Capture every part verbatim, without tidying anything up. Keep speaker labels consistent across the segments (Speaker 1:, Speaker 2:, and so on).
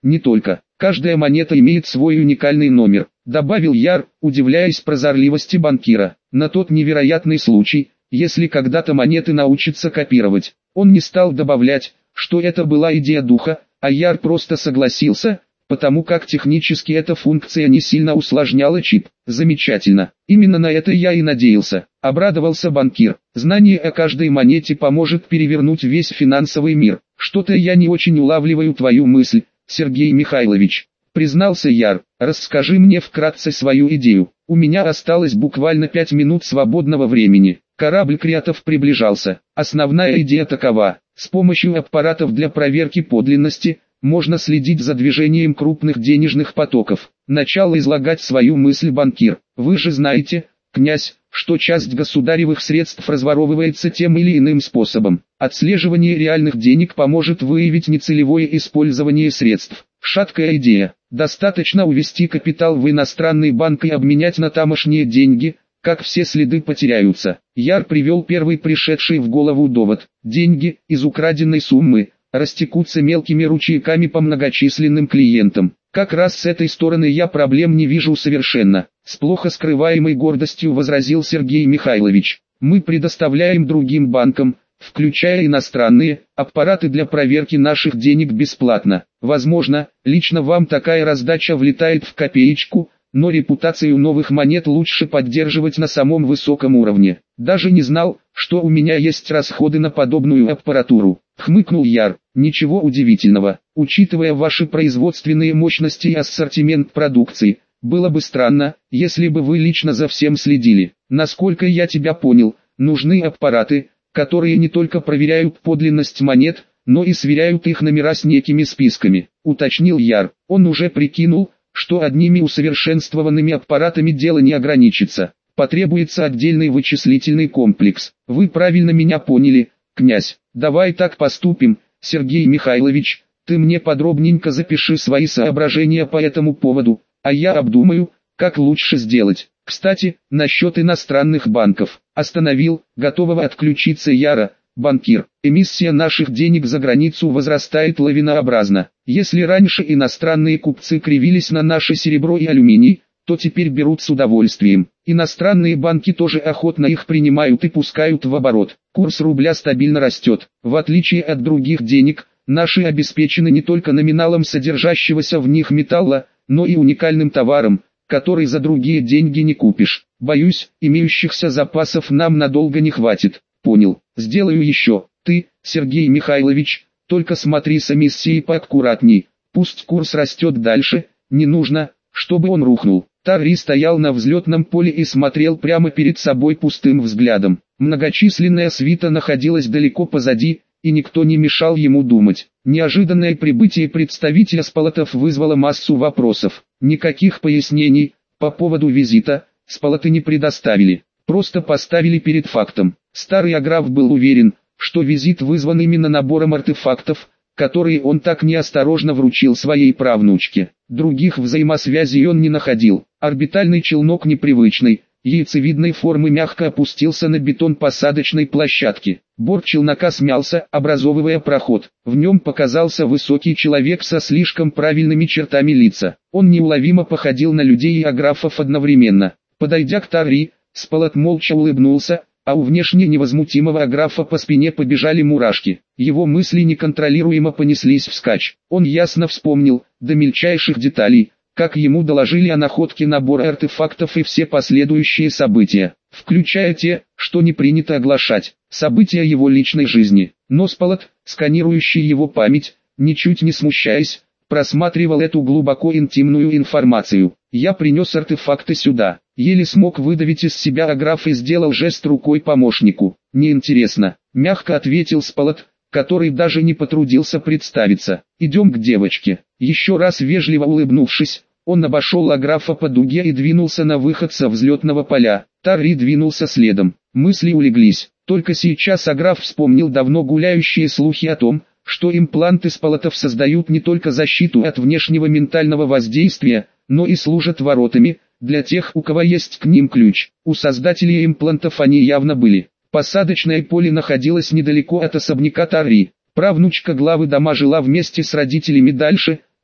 Speaker 1: Не только. Каждая монета имеет свой уникальный номер, добавил Яр, удивляясь прозорливости банкира. На тот невероятный случай, если когда-то монеты научатся копировать. Он не стал добавлять, что это была идея духа, а Яр просто согласился, потому как технически эта функция не сильно усложняла чип. Замечательно. Именно на это я и надеялся. Обрадовался банкир. Знание о каждой монете поможет перевернуть весь финансовый мир. Что-то я не очень улавливаю твою мысль, Сергей Михайлович. Признался Яр. Расскажи мне вкратце свою идею. У меня осталось буквально пять минут свободного времени. Корабль Креатов приближался. Основная идея такова. С помощью аппаратов для проверки подлинности можно следить за движением крупных денежных потоков. Начал излагать свою мысль банкир. Вы же знаете, князь, что часть государевых средств разворовывается тем или иным способом. Отслеживание реальных денег поможет выявить нецелевое использование средств. Шаткая идея. Достаточно увести капитал в иностранный банк и обменять на тамошние деньги, как все следы потеряются. Яр привел первый пришедший в голову довод. Деньги из украденной суммы растекутся мелкими ручейками по многочисленным клиентам. Как раз с этой стороны я проблем не вижу совершенно. С плохо скрываемой гордостью возразил Сергей Михайлович. Мы предоставляем другим банкам, включая иностранные, аппараты для проверки наших денег бесплатно. Возможно, лично вам такая раздача влетает в копеечку, но репутацию новых монет лучше поддерживать на самом высоком уровне. Даже не знал, что у меня есть расходы на подобную аппаратуру. Хмыкнул Яр. Ничего удивительного, учитывая ваши производственные мощности и ассортимент продукции. Было бы странно, если бы вы лично за всем следили. Насколько я тебя понял, нужны аппараты, которые не только проверяют подлинность монет, но и сверяют их номера с некими списками, уточнил Яр. Он уже прикинул, что одними усовершенствованными аппаратами дело не ограничится. Потребуется отдельный вычислительный комплекс. Вы правильно меня поняли, князь. Давай так поступим, Сергей Михайлович, ты мне подробненько запиши свои соображения по этому поводу, а я обдумаю, как лучше сделать. Кстати, насчет иностранных банков. Остановил, готового отключиться Яра, банкир. Эмиссия наших денег за границу возрастает лавинообразно. Если раньше иностранные купцы кривились на наше серебро и алюминий, то теперь берут с удовольствием. Иностранные банки тоже охотно их принимают и пускают в оборот. Курс рубля стабильно растет. В отличие от других денег, наши обеспечены не только номиналом содержащегося в них металла, но и уникальным товаром, который за другие деньги не купишь. Боюсь, имеющихся запасов нам надолго не хватит. Понял, сделаю еще. Ты, Сергей Михайлович, только смотри с эмиссией поаккуратней. Пусть курс растет дальше, не нужно, чтобы он рухнул. Тарри стоял на взлетном поле и смотрел прямо перед собой пустым взглядом. Многочисленная свита находилась далеко позади, и никто не мешал ему думать. Неожиданное прибытие представителя Спалатов вызвало массу вопросов. Никаких пояснений по поводу визита Спалаты не предоставили, просто поставили перед фактом. Старый Аграф был уверен, что визит вызван именно набором артефактов, которые он так неосторожно вручил своей правнучке. Других взаимосвязей он не находил. Орбитальный челнок непривычной, яйцевидной формы мягко опустился на бетон посадочной площадки. Борт челнока смялся, образовывая проход. В нем показался высокий человек со слишком правильными чертами лица. Он неуловимо походил на людей и аграфов одновременно. Подойдя к Тарри, Спалат молча улыбнулся, а у внешне невозмутимого аграфа по спине побежали мурашки. Его мысли неконтролируемо понеслись вскачь. Он ясно вспомнил, до мельчайших деталей, как ему доложили о находке набора артефактов и все последующие события, включая те, что не принято оглашать, события его личной жизни. Но Спалат, сканирующий его память, ничуть не смущаясь, просматривал эту глубоко интимную информацию. «Я принес артефакты сюда», — еле смог выдавить из себя аграф и сделал жест рукой помощнику. «Неинтересно», — мягко ответил Спалат, который даже не потрудился представиться. «Идем к девочке». Еще раз вежливо улыбнувшись, он обошел аграфа по дуге и двинулся на выход со взлетного поля. Тарри двинулся следом. Мысли улеглись. Только сейчас аграф вспомнил давно гуляющие слухи о том, что импланты Спалатов создают не только защиту от внешнего ментального воздействия, но и служат воротами для тех, у кого есть к ним ключ. У создателей имплантов они явно были. Посадочное поле находилось недалеко от особняка Тарри. Правнучка главы дома жила вместе с родителями дальше,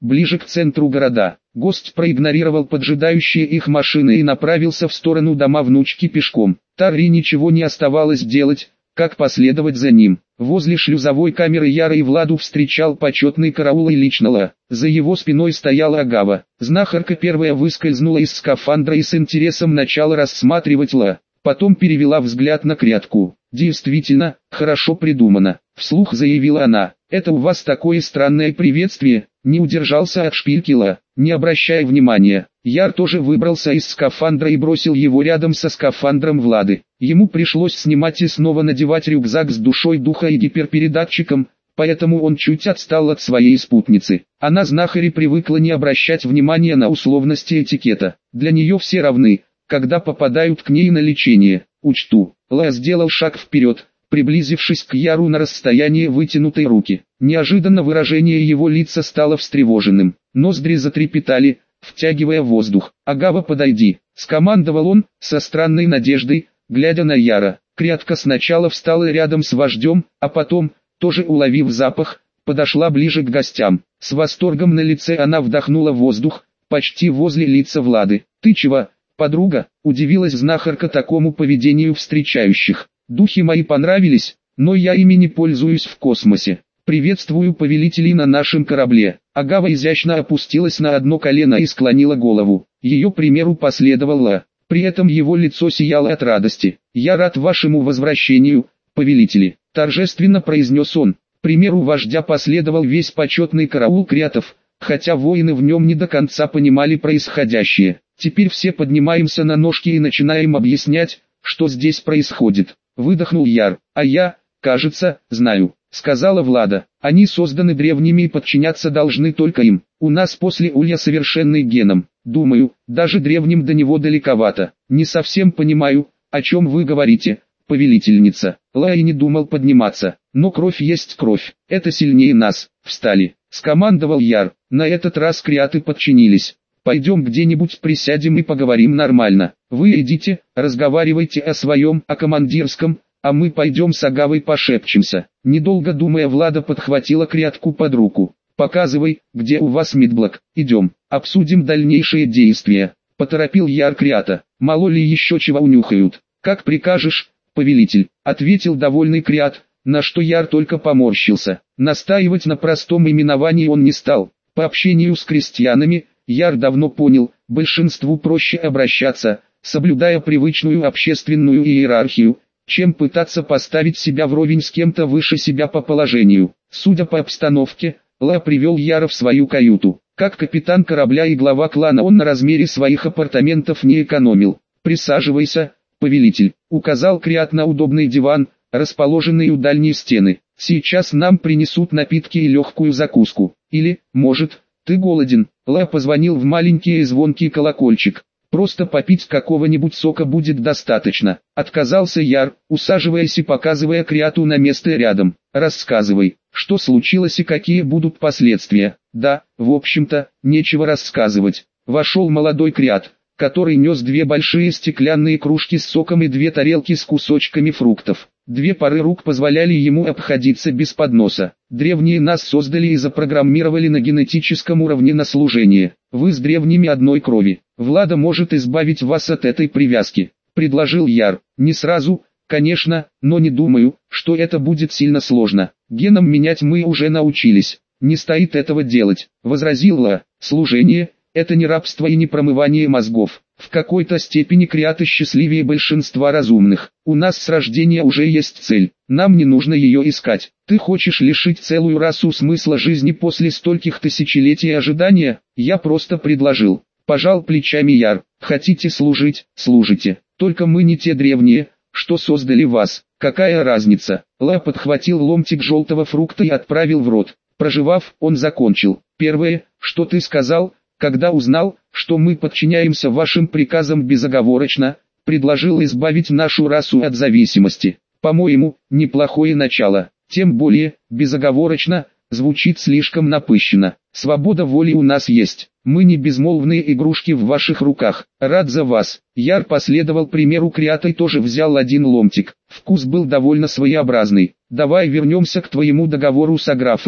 Speaker 1: ближе к центру города. Гость проигнорировал поджидающие их машины и направился в сторону дома внучки пешком. Таре ничего не оставалось делать, как последовать за ним. Возле шлюзовой камеры Яра и Владу встречал почетный караул и лично Ла. За его спиной стояла Агава. Знахарка первая выскользнула из скафандра и с интересом начала рассматривать Ла. Потом перевела взгляд на крятку. «Действительно, хорошо придумано», — вслух заявила она. «Это у вас такое странное приветствие», — не удержался от шпильки Ла. Не обращая внимания, Яр тоже выбрался из скафандра и бросил его рядом со скафандром Влады. Ему пришлось снимать и снова надевать рюкзак с душой духа и гиперпередатчиком, поэтому он чуть отстал от своей спутницы. Она знахари привыкла не обращать внимания на условности этикета. Для нее все равны, когда попадают к ней на лечение. «Учту». Ла сделал шаг вперед, приблизившись к Яру на расстояние вытянутой руки. Неожиданно выражение его лица стало встревоженным. Ноздри затрепетали, втягивая воздух. «Агава, подойди», — скомандовал он, со странной надеждой, глядя на Яра. Крятка сначала встала рядом с вождем, а потом, тоже уловив запах, подошла ближе к гостям. С восторгом на лице она вдохнула воздух, почти возле лица Влады. «Ты чего, подруга?» — удивилась знахарка такому поведению встречающих. «Духи мои понравились, но я ими не пользуюсь в космосе. Приветствую повелителей на нашем корабле». Агава изящно опустилась на одно колено и склонила голову. Ее примеру последовал Ла. При этом его лицо сияло от радости. «Я рад вашему возвращению, повелители», — торжественно произнес он. К примеру вождя последовал весь почетный караул крятов, хотя воины в нем не до конца понимали происходящее. «Теперь все поднимаемся на ножки и начинаем объяснять, что здесь происходит», — выдохнул Яр. «А я, кажется, знаю», — сказала Влада. «Они созданы древними и подчиняться должны только им. У нас после Улья совершенный геном. Думаю, даже древним до него далековато. Не совсем понимаю, о чем вы говорите, повелительница». Ла и не думал подниматься. «Но кровь есть кровь. Это сильнее нас. Встали», — скомандовал Яр. На этот раз кряты подчинились. «Пойдем где-нибудь присядем и поговорим нормально. Вы идите, разговаривайте о своем, о командирском, а мы пойдем с Агавой пошепчемся». Недолго думая, Влада подхватила крятку под руку. «Показывай, где у вас медблок. Идем, обсудим дальнейшие действия», — поторопил Яр крята. «Мало ли еще чего унюхают». «Как прикажешь, повелитель», — ответил довольный крят, на что Яр только поморщился. Настаивать на простом именовании он не стал. По общению с крестьянами, Яр давно понял, большинству проще обращаться, соблюдая привычную общественную иерархию, чем пытаться поставить себя вровень с кем-то выше себя по положению. Судя по обстановке, Ла привел Яра в свою каюту. Как капитан корабля и глава клана он на размере своих апартаментов не экономил. «Присаживайся, повелитель», — указал крят на удобный диван, расположенный у дальней стены. «Сейчас нам принесут напитки и легкую закуску. Или, может, ты голоден?» Ла позвонил в маленький и звонкий колокольчик. «Просто попить какого-нибудь сока будет достаточно», — отказался Яр, усаживаясь и показывая кряту на место рядом. «Рассказывай, что случилось и какие будут последствия». «Да, в общем-то, нечего рассказывать». Вошел молодой крят, который нес две большие стеклянные кружки с соком и две тарелки с кусочками фруктов. Две пары рук позволяли ему обходиться без подноса. «Древние нас создали и запрограммировали на генетическом уровне на служение. Вы с древними одной крови. Влада может избавить вас от этой привязки», — предложил Яр. «Не сразу, конечно, но не думаю, что это будет сильно сложно. Геном менять мы уже научились. Не стоит этого делать», — возразил Ла. «Служение — это не рабство и не промывание мозгов. В какой-то степени кряты счастливее большинства разумных. У нас с рождения уже есть цель, нам не нужно ее искать. Ты хочешь лишить целую расу смысла жизни после стольких тысячелетий ожидания? Я просто предложил». Пожал плечами Яр. «Хотите служить, служите. Только мы не те древние, что создали вас. Какая разница?» Ла подхватил ломтик желтого фрукта и отправил в рот. Прожевав, он закончил. «Первое, что ты сказал, когда узнал, что мы подчиняемся вашим приказам безоговорочно, предложил избавить нашу расу от зависимости. По-моему, неплохое начало. Тем более, безоговорочно, звучит слишком напыщенно. Свобода воли у нас есть. Мы не безмолвные игрушки в ваших руках. Рад за вас». Яр последовал примеру крята и тоже взял один ломтик. Вкус был довольно своеобразный. «Давай вернемся к твоему договору с аграфами.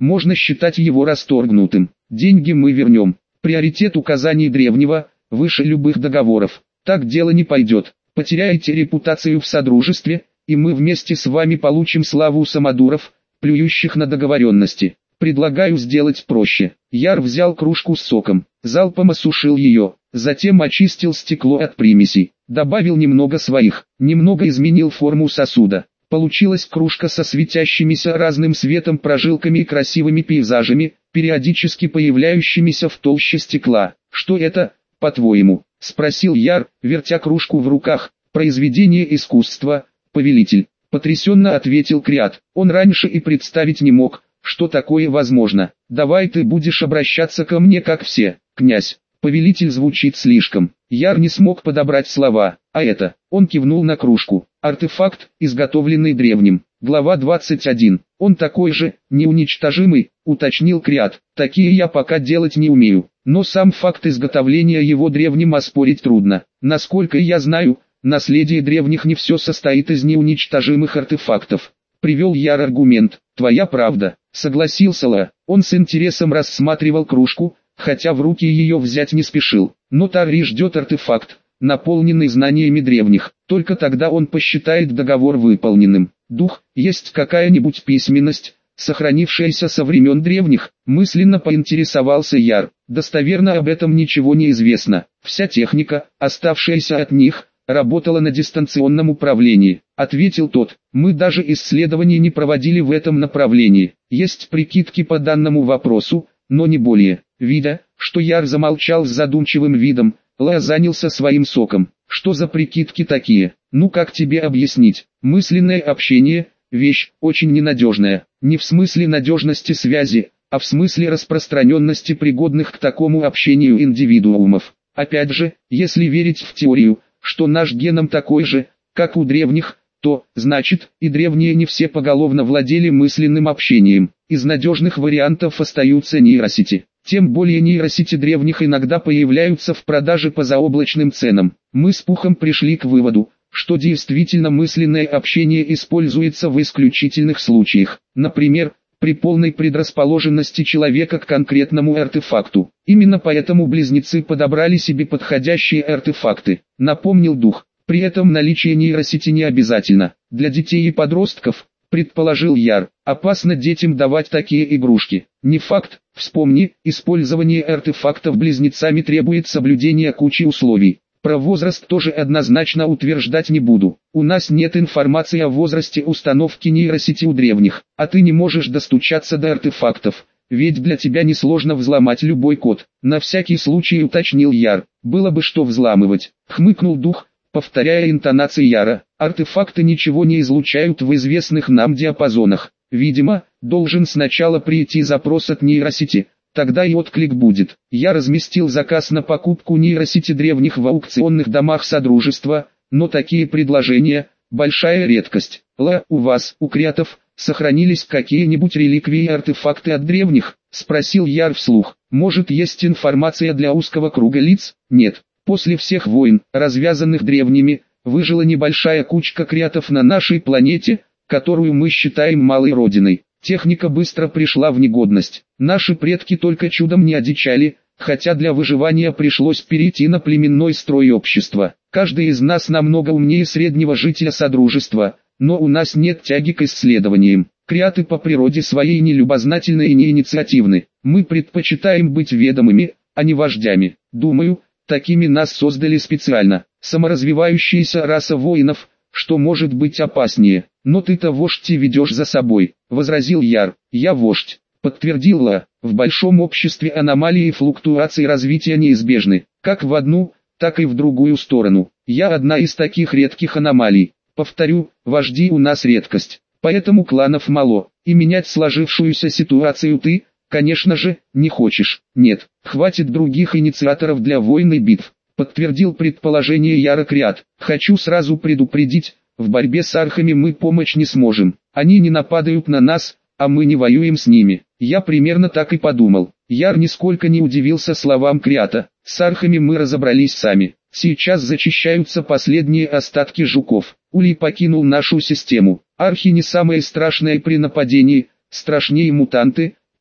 Speaker 1: можно считать его расторгнутым. Деньги мы вернем. Приоритет указаний древнего, выше любых договоров. Так дело не пойдет. Потеряете репутацию в содружестве, и мы вместе с вами получим славу самодуров, плюющих на договоренности. Предлагаю сделать проще. Яр взял кружку с соком, залпом осушил ее, затем очистил стекло от примесей, добавил немного своих, немного изменил форму сосуда. Получилась кружка со светящимися разным светом прожилками и красивыми пейзажами, периодически появляющимися в толще стекла. «Что это, по-твоему?» — спросил Яр, вертя кружку в руках. «Произведение искусства, повелитель», — потрясенно ответил Криат. Он раньше и представить не мог, что такое возможно. «Давай ты будешь обращаться ко мне как все, князь». Повелитель звучит слишком. Яр не смог подобрать слова. А это, он кивнул на кружку. Артефакт, изготовленный древним. Глава двадцать один. Он такой же, неуничтожимый, уточнил Криат. Такие я пока делать не умею. Но сам факт изготовления его древним оспорить трудно. Насколько я знаю, наследие древних не все состоит из неуничтожимых артефактов. Привел Яр аргумент. Твоя правда, согласился Ла. Он с интересом рассматривал кружку, хотя в руки ее взять не спешил. Но Тарри ждет артефакт, наполненный знаниями древних. Только тогда он посчитает договор выполненным. Дух, есть какая-нибудь письменность, сохранившаяся со времен древних? Мысленно поинтересовался Яр. Достоверно об этом ничего не известно. Вся техника, оставшаяся от них, работала на дистанционном управлении, ответил тот. Мы даже исследований не проводили в этом направлении. Есть прикидки по данному вопросу, но не более. Видя, что Яр замолчал с задумчивым видом, Ла занялся своим соком. Что за прикидки такие? Ну как тебе объяснить? Мысленное общение – вещь очень ненадежная. Не в смысле надежности связи, а в смысле распространенности пригодных к такому общению индивидуумов. Опять же, если верить в теорию, что наш геном такой же, как у древних, то, значит, и древние не все поголовно владели мысленным общением. Из надежных вариантов остаются нейросети. Тем более нейросети древних иногда появляются в продаже по заоблачным ценам. Мы с Пухом пришли к выводу, что действительно мысленное общение используется в исключительных случаях. Например, при полной предрасположенности человека к конкретному артефакту. Именно поэтому близнецы подобрали себе подходящие артефакты, напомнил Дух. При этом наличие нейросети не обязательно. Для детей и подростков, предположил Яр, опасно детям давать такие игрушки. Не факт, вспомни, использование артефактов близнецами требует соблюдения кучи условий. Про возраст тоже однозначно утверждать не буду. У нас нет информации о возрасте установки нейросети у древних, а ты не можешь достучаться до артефактов, ведь для тебя несложно взломать любой код. На всякий случай уточнил Яр. Было бы что взламывать, хмыкнул Дух, повторяя интонации Яра. Артефакты ничего не излучают в известных нам диапазонах. Видимо, должен сначала прийти запрос от нейросети. Тогда и отклик будет. Я разместил заказ на покупку нейросети древних в аукционных домах Содружества, но такие предложения – большая редкость. Ла, у вас, у креатов, сохранились какие-нибудь реликвии и артефакты от древних? Спросил Яр вслух. Может, есть информация для узкого круга лиц? Нет. После всех войн, развязанных древними, выжила небольшая кучка креатов на нашей планете, которую мы считаем малой родиной. Техника быстро пришла в негодность. Наши предки только чудом не одичали, хотя для выживания пришлось перейти на племенной строй общества. Каждый из нас намного умнее среднего жителя Содружества, но у нас нет тяги к исследованиям. Креаты по природе своей не любознательны и не инициативны. Мы предпочитаем быть ведомыми, а не вождями. Думаю, такими нас создали специально. Саморазвивающаяся раса воинов, что может быть опаснее. Но ты-то вождь и ведешь за собой, возразил Яр. Я вождь, подтвердил Ла. В большом обществе аномалии и флуктуации развития неизбежны, как в одну, так и в другую сторону. Я одна из таких редких аномалий. Повторю, вожди у нас редкость, поэтому кланов мало, и менять сложившуюся ситуацию ты, конечно же, не хочешь. Нет, хватит других инициаторов для войн и битв, подтвердил предположение Яра Криат. Хочу сразу предупредить, в борьбе с архами мы помочь не сможем. Они не нападают на нас, а мы не воюем с ними. Я примерно так и подумал. Яр нисколько не удивился словам Криата. С архами мы разобрались сами. Сейчас зачищаются последние остатки жуков. Улей покинул нашу систему. Архи не самые страшные при нападении, страшнее мутанты,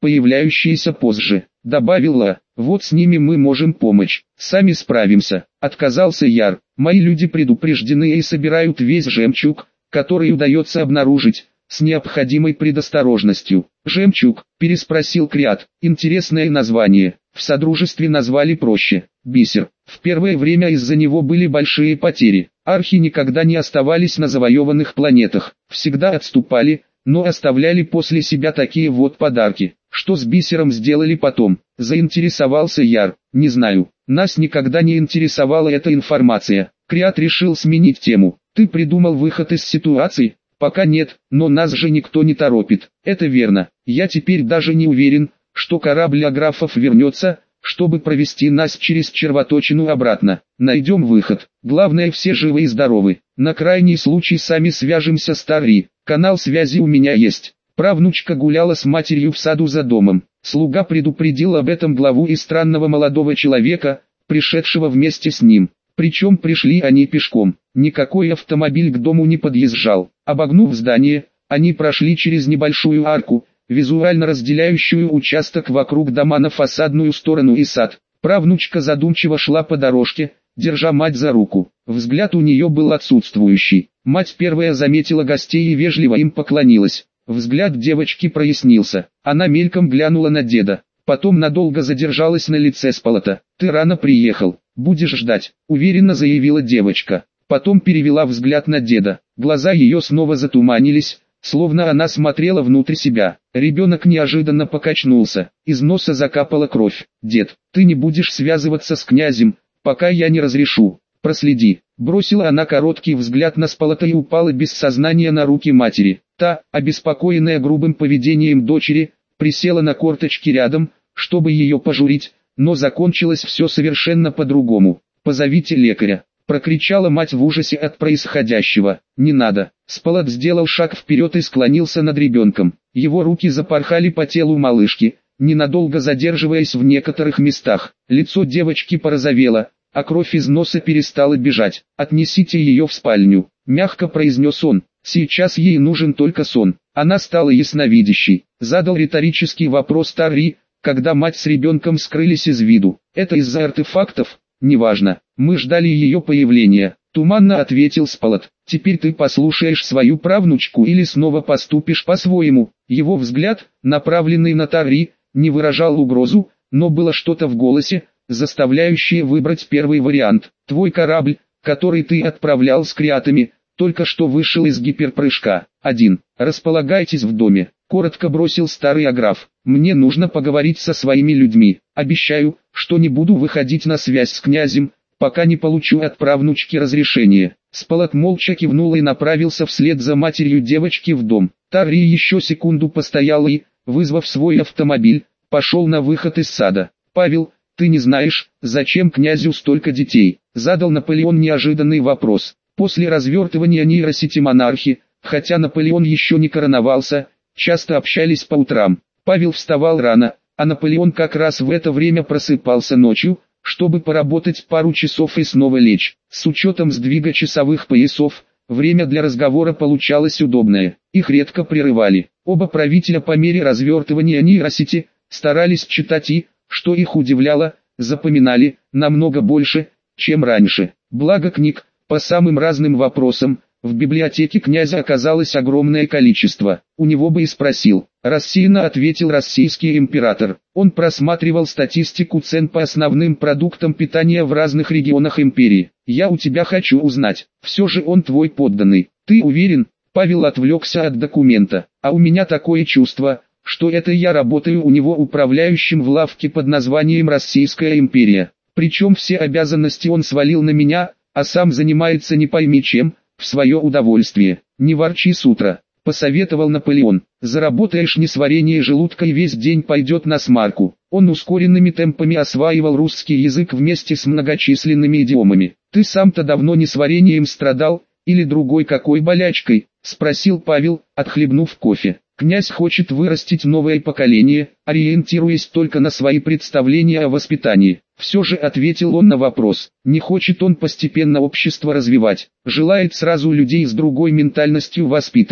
Speaker 1: появляющиеся позже. Добавила: вот с ними мы можем помочь, сами справимся. Отказался Яр. Мои люди предупреждены и собирают весь жемчуг, который удается обнаружить, с необходимой предосторожностью. «Жемчуг?» – переспросил Криат. «Интересное название. В Содружестве назвали проще – бисер. В первое время из-за него были большие потери. Архи никогда не оставались на завоеванных планетах, всегда отступали, но оставляли после себя такие вот подарки. Что с бисером сделали потом?» – заинтересовался Яр. «Не знаю. Нас никогда не интересовала эта информация». Криат решил сменить тему. «Ты придумал выход из ситуации?» «Пока нет, но нас же никто не торопит». «Это верно. Я теперь даже не уверен, что корабль Аграфов вернется, чтобы провести нас через червоточину обратно. Найдем выход. Главное, все живы и здоровы. На крайний случай сами свяжемся с Тарри. Канал связи у меня есть». Правнучка гуляла с матерью в саду за домом. Слуга предупредил об этом главу и странного молодого человека, пришедшего вместе с ним. Причем пришли они пешком. Никакой автомобиль к дому не подъезжал. Обогнув здание, они прошли через небольшую арку, визуально разделяющую участок вокруг дома на фасадную сторону и сад. Правнучка задумчиво шла по дорожке, держа мать за руку. Взгляд у нее был отсутствующий. Мать первая заметила гостей и вежливо им поклонилась. Взгляд девочки прояснился. Она мельком глянула на деда. Потом надолго задержалась на лице Спалата. «Ты рано приехал, будешь ждать», — уверенно заявила девочка. Потом перевела взгляд на деда. Глаза ее снова затуманились, словно она смотрела внутрь себя. Ребенок неожиданно покачнулся. Из носа закапала кровь. «Дед, ты не будешь связываться с князем, пока я не разрешу. Проследи». Бросила она короткий взгляд на Спалата и упала без сознания на руки матери. Та, обеспокоенная грубым поведением дочери, присела на корточки рядом, чтобы ее пожурить, но закончилось все совершенно по-другому. «Позовите лекаря», — прокричала мать в ужасе от происходящего. «Не надо». Спалат сделал шаг вперед и склонился над ребенком. Его руки запорхали по телу малышки, ненадолго задерживаясь в некоторых местах. Лицо девочки порозовело, а кровь из носа перестала бежать. «Отнесите ее в спальню», — мягко произнес он. Сейчас ей нужен только сон. Она стала ясновидящей. Задал риторический вопрос Тарри, когда мать с ребенком скрылись из виду. «Это из-за артефактов?» «Неважно. Мы ждали ее появления», — туманно ответил Спалат. «Теперь ты послушаешь свою правнучку или снова поступишь по-своему». Его взгляд, направленный на Тарри, не выражал угрозу, но было что-то в голосе, заставляющее выбрать первый вариант. «Твой корабль, который ты отправлял с криатами, только что вышел из гиперпрыжка. Один. Располагайтесь в доме», — коротко бросил старый Аграф. «Мне нужно поговорить со своими людьми. Обещаю, что не буду выходить на связь с князем, пока не получу от правнучки разрешения». Спалат молча кивнул и направился вслед за матерью девочки в дом. Тарри еще секунду постоял и, вызвав свой автомобиль, пошел на выход из сада. «Павел, ты не знаешь, зачем князю столько детей?» — задал Наполеон неожиданный вопрос. После развертывания нейросети монархи, хотя Наполеон еще не короновался, часто общались по утрам. Павел вставал рано, а Наполеон как раз в это время просыпался ночью, чтобы поработать пару часов и снова лечь. С учетом сдвига часовых поясов, время для разговора получалось удобное, их редко прерывали. Оба правителя по мере развертывания нейросети старались читать и, что их удивляло, запоминали намного больше, чем раньше. Благо книг, по самым разным вопросам, в библиотеке князя оказалось огромное количество. У него бы и спросил. Рассеянно ответил российский император. Он просматривал статистику цен по основным продуктам питания в разных регионах империи. «Я у тебя хочу узнать, все же он твой подданный. Ты уверен?» Павел отвлекся от документа. «А у меня такое чувство, что это я работаю у него управляющим в лавке под названием Российская империя. Причем все обязанности он свалил на меня, а сам занимается не пойми чем, в свое удовольствие. Не ворчи с утра», — посоветовал Наполеон. «Заработаешь несварение желудка и весь день пойдет на смарку». Он ускоренными темпами осваивал русский язык вместе с многочисленными идиомами. «Ты сам-то давно несварением страдал, или другой какой болячкой?» — спросил Павел, отхлебнув кофе. «Князь хочет вырастить новое поколение, ориентируясь только на свои представления о воспитании». Все же ответил он на вопрос. Не хочет он постепенно общество развивать, желает сразу людей с другой ментальностью воспитывать.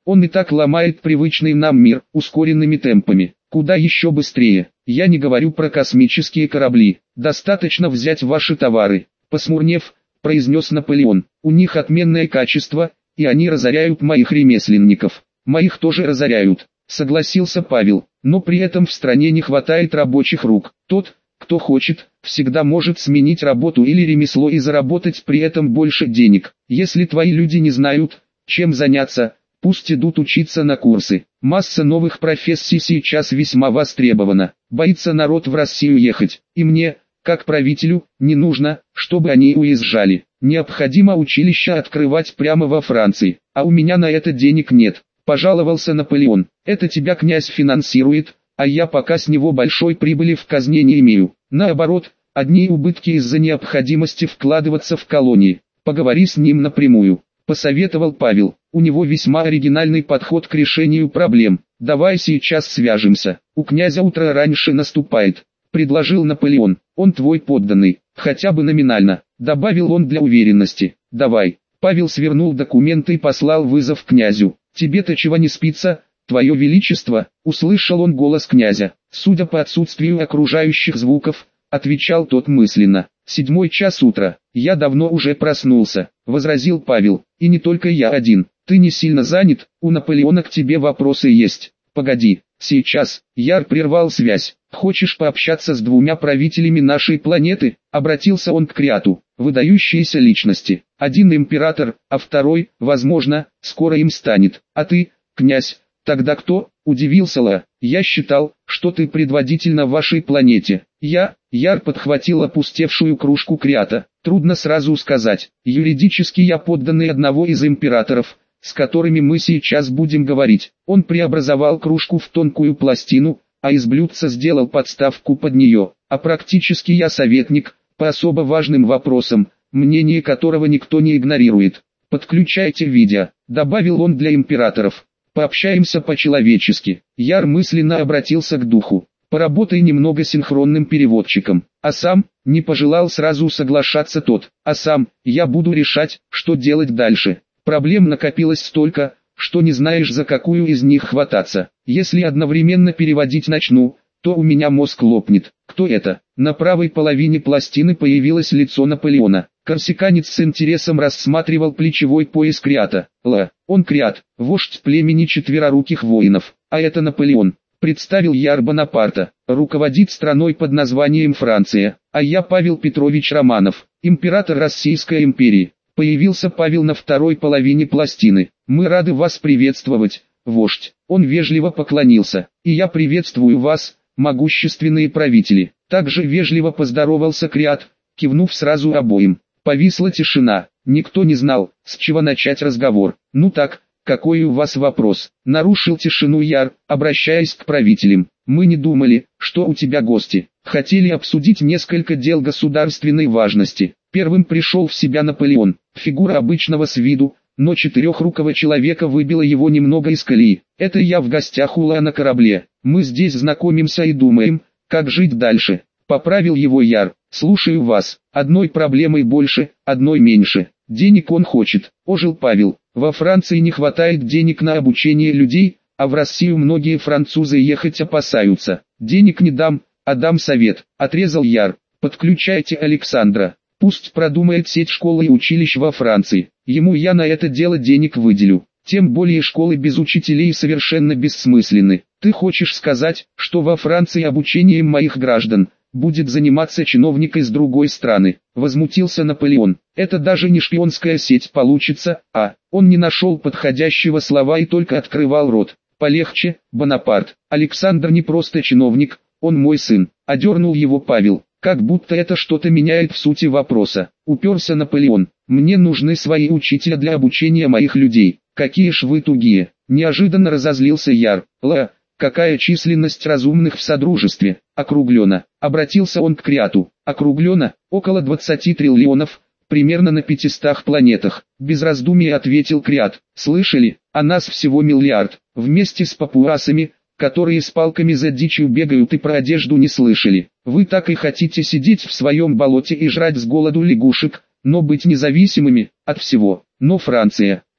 Speaker 1: Он и так ломает привычный нам мир ускоренными темпами. Куда еще быстрее. Я не говорю про космические корабли. Достаточно взять ваши товары. Посмурнев, произнес Наполеон. У них отменное качество, и они разоряют моих ремесленников. Моих тоже разоряют, согласился Павел. Но при этом в стране не хватает рабочих рук. Тот, кто хочет, всегда может сменить работу или ремесло и заработать при этом больше денег. Если твои люди не знают, чем заняться, пусть идут учиться на курсы. Масса новых профессий сейчас весьма востребована. Боится народ в Россию ехать. И мне, как правителю, не нужно, чтобы они уезжали. Необходимо училище открывать прямо во Франции. А у меня на это денег нет, пожаловался Наполеон. Это тебя князь финансирует, а я пока с него большой прибыли в казне не имею. Наоборот, одни убытки из-за необходимости вкладываться в колонии. Поговори с ним напрямую, посоветовал Павел. У него весьма оригинальный подход к решению проблем. Давай сейчас свяжемся. У князя утро раньше наступает, предложил Наполеон. Он твой подданный, хотя бы номинально, добавил он для уверенности. Давай. Павел свернул документы и послал вызов князю. Тебе-то чего не спится, твое величество? Услышал он голос князя. Судя по отсутствию окружающих звуков, отвечал тот мысленно. Седьмой час утра. Я давно уже проснулся, возразил Павел. И не только я один. Ты не сильно занят? У Наполеона к тебе вопросы есть. Погоди, сейчас. Яр прервал связь. Хочешь пообщаться с двумя правителями нашей планеты? Обратился он к Криату. Выдающиеся личности. Один император, а второй, возможно, скоро им станет. А ты, князь, тогда кто? Удивился Ла. Я считал, что ты предводитель на вашей планете. Я, Яр подхватил опустевшую кружку Криата. Трудно сразу сказать. Юридически я подданный одного из императоров, с которыми мы сейчас будем говорить. Он преобразовал кружку в тонкую пластину, а из блюдца сделал подставку под нее. А практически я советник, по особо важным вопросам, мнение которого никто не игнорирует. Подключайте видео, добавил он для императоров. Пообщаемся по-человечески. Яр мысленно обратился к духу. Поработай немного синхронным переводчиком. А сам, не пожелал сразу соглашаться тот. А сам, я буду решать, что делать дальше. Проблем накопилось столько, что не знаешь, за какую из них хвататься. Если одновременно переводить начну, то у меня мозг лопнет. Кто это? На правой половине пластины появилось лицо Наполеона. Корсиканец с интересом рассматривал плечевой пояс Криата. Ла, он Криат, вождь племени четвероруких воинов. А это Наполеон. Представил Яр Бонапарта. Руководит страной под названием Франция. А я Павел Петрович Романов, император Российской империи. Появился Павел на второй половине пластины. Мы рады вас приветствовать, вождь. Он вежливо поклонился. И я приветствую вас, могущественные правители. Также вежливо поздоровался Криат, кивнув сразу обоим. Повисла тишина. Никто не знал, с чего начать разговор. Ну так, какой у вас вопрос? Нарушил тишину Яр, обращаясь к правителям. Мы не думали, что у тебя гости. Хотели обсудить несколько дел государственной важности. Первым пришел в себя Наполеон. Фигура обычного с виду, но четырехрукого человека выбила его немного из колеи. Это я в гостях у Ла на корабле. Мы здесь знакомимся и думаем, как жить дальше. Поправил его Яр. Слушаю вас. Одной проблемой больше, одной меньше. Денег он хочет. Ожил Павел. Во Франции не хватает денег на обучение людей, а в Россию многие французы ехать опасаются. Денег не дам, а дам совет. Отрезал Яр. Подключайте Александра. Пусть продумает сеть школ и училищ во Франции. Ему я на это дело денег выделю. Тем более школы без учителей совершенно бессмысленны. Ты хочешь сказать, что во Франции обучением моих граждан будет заниматься чиновник из другой страны? Возмутился Наполеон. Это даже не шпионская сеть получится, а... Он не нашел подходящего слова и только открывал рот. Полегче, Бонапарт. Александр не просто чиновник, он мой сын. Одернул его Павел. Как будто это что-то меняет в сути вопроса. Уперся Наполеон. Мне нужны свои учителя для обучения моих людей. Какие ж вы тугие. Неожиданно разозлился Яр. Ла, какая численность разумных в содружестве? Округлено. Обратился он к Криату. Округлено, около двадцати триллионов, примерно на пятистах планетах. Без раздумий ответил Криат. Слышали? А нас всего миллиард. Вместе с папуасами, которые с палками за дичью бегают и про одежду не слышали. Вы так и хотите сидеть в своем болоте и жрать с голоду лягушек, но быть независимыми от всего. Но Франция,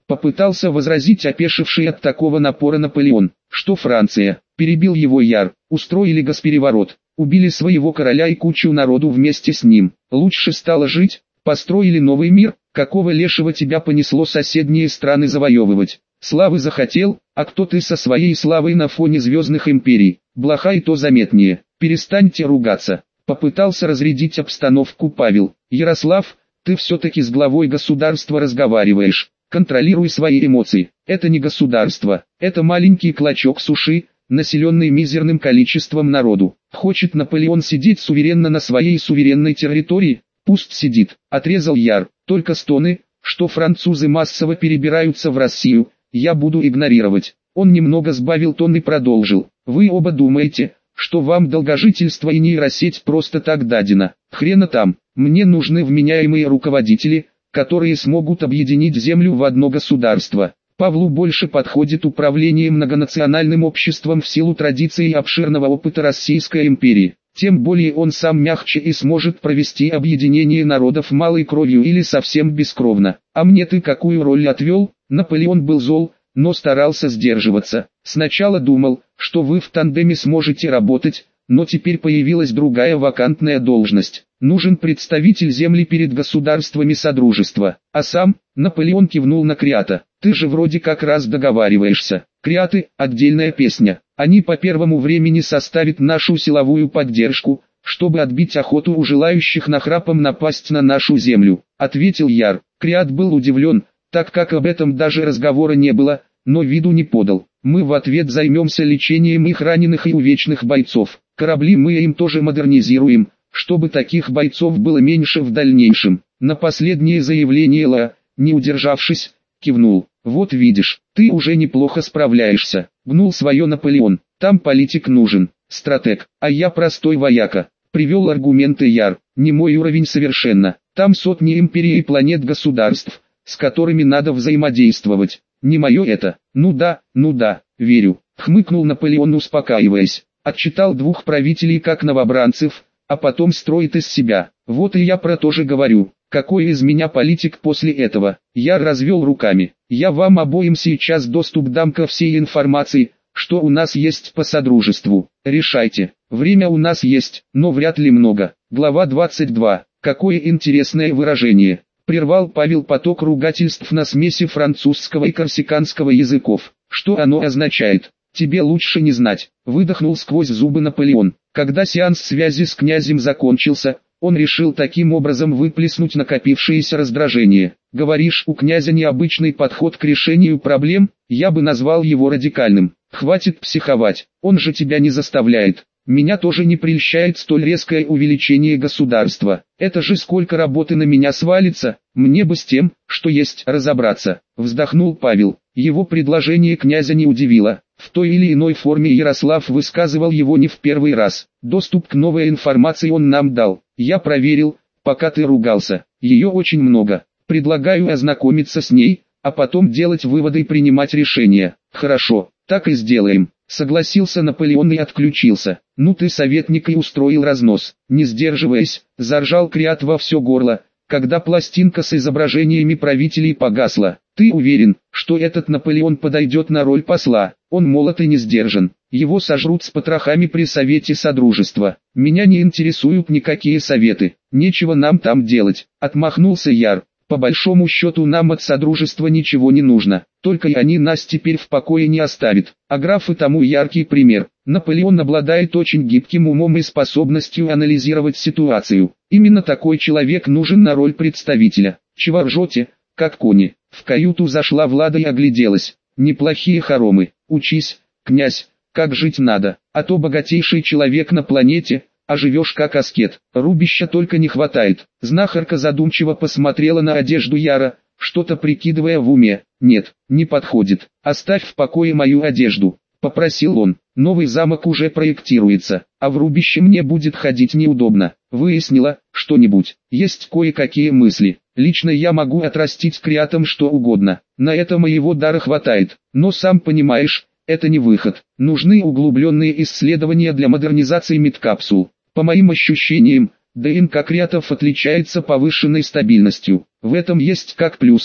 Speaker 1: Попытался возразить опешивший от такого напора Наполеон. Что Франция? Перебил его Яр. Устроили госпереворот. Убили своего короля и кучу народу вместе с ним. Лучше стало жить. Построили новый мир. Какого лешего тебя понесло соседние страны завоевывать? Славы захотел, а кто ты со своей славой на фоне звездных империй? Блоха и то заметнее. Перестаньте ругаться. Попытался разрядить обстановку Павел. Ярослав, ты все-таки с главой государства разговариваешь. Контролируй свои эмоции. Это не государство, это маленький клочок суши, населенный мизерным количеством народу. Хочет Наполеон сидеть суверенно на своей суверенной территории? Пусть сидит, отрезал Яр. Только стоны, что французы массово перебираются в Россию, я буду игнорировать. Он немного сбавил тон и продолжил. Вы оба думаете, что вам долгожительство и нейросеть просто так дадено? Хрена там, мне нужны вменяемые руководители, которые смогут объединить землю в одно государство. Павлу больше подходит управление многонациональным обществом в силу традиций и обширного опыта Российской империи. Тем более он сам мягче и сможет провести объединение народов малой кровью или совсем бескровно. А мне ты какую роль отвел? Наполеон был зол, но старался сдерживаться. Сначала думал, что вы в тандеме сможете работать, но теперь появилась другая вакантная должность. Нужен представитель земли перед государствами Содружества. А сам, Наполеон кивнул на Криата. Ты же вроде как раз договариваешься. Криаты – отдельная песня. Они по первому времени составят нашу силовую поддержку, чтобы отбить охоту у желающих нахрапом напасть на нашу землю, ответил Яр. Криат был удивлен, так как об этом даже разговора не было, но виду не подал. Мы в ответ займемся лечением их раненых и увечных бойцов. Корабли мы им тоже модернизируем, чтобы таких бойцов было меньше в дальнейшем. На последнее заявление Ла, не удержавшись, кивнул. Вот видишь, ты уже неплохо справляешься. Гнул свое Наполеон. Там политик нужен, стратег, а я простой вояка. Привел аргументы Яр. Не мой уровень совершенно. Там сотни империй и планет государств, с которыми надо взаимодействовать. Не мое это. Ну да, ну да, верю. Хмыкнул Наполеон, успокаиваясь. Отчитал двух правителей как новобранцев, а потом строит из себя. Вот и я про то же говорю. Какой из меня политик после этого? Я развел руками. Я вам обоим сейчас доступ дам ко всей информации, что у нас есть по Содружеству. Решайте. Время у нас есть, но вряд ли много. Глава двадцать два. Какое интересное выражение. Прервал Павел поток ругательств на смеси французского и корсиканского языков. Что оно означает? Тебе лучше не знать. Выдохнул сквозь зубы Наполеон. Когда сеанс связи с князем закончился, он решил таким образом выплеснуть накопившееся раздражение. Говоришь, у князя необычный подход к решению проблем, я бы назвал его радикальным. Хватит психовать, он же тебя не заставляет. Меня тоже не прельщает столь резкое увеличение государства. Это же сколько работы на меня свалится, мне бы с тем, что есть, разобраться. Вздохнул Павел. Его предложение князя не удивило. В той или иной форме Ярослав высказывал его не в первый раз. Доступ к новой информации он нам дал. Я проверил, пока ты ругался. Ее очень много. Предлагаю ознакомиться с ней, а потом делать выводы и принимать решения. Хорошо, так и сделаем. Согласился Наполеон и отключился. Ну ты советник и устроил разнос. Не сдерживаясь, заржал Криат во все горло, когда пластинка с изображениями правителей погасла. Ты уверен, что этот Наполеон подойдет на роль посла? Он молод и не сдержан. Его сожрут с потрохами при Совете Содружества. Меня не интересуют никакие советы. Нечего нам там делать. Отмахнулся Яр. По большому счету нам от Содружества ничего не нужно. Только и они нас теперь в покое не оставят. А графы тому яркий пример. Наполеон обладает очень гибким умом и способностью анализировать ситуацию. Именно такой человек нужен на роль представителя. Чего ржете, как кони? В каюту зашла Влада и огляделась. Неплохие хоромы. Учись, князь, как жить надо, а то богатейший человек на планете, а живешь как аскет. Рубища только не хватает. Знахарка задумчиво посмотрела на одежду Яра, что-то прикидывая в уме. Нет, не подходит. Оставь в покое мою одежду, попросил он. Новый замок уже проектируется, а в рубище мне будет ходить неудобно. Выяснила что-нибудь? Есть кое-какие мысли. Лично я могу отрастить криатам что угодно. На это моего дара хватает. Но сам понимаешь, это не выход. Нужны углубленные исследования для модернизации медкапсул. По моим ощущениям, ДНК криатов отличается повышенной стабильностью. В этом есть как плюсы,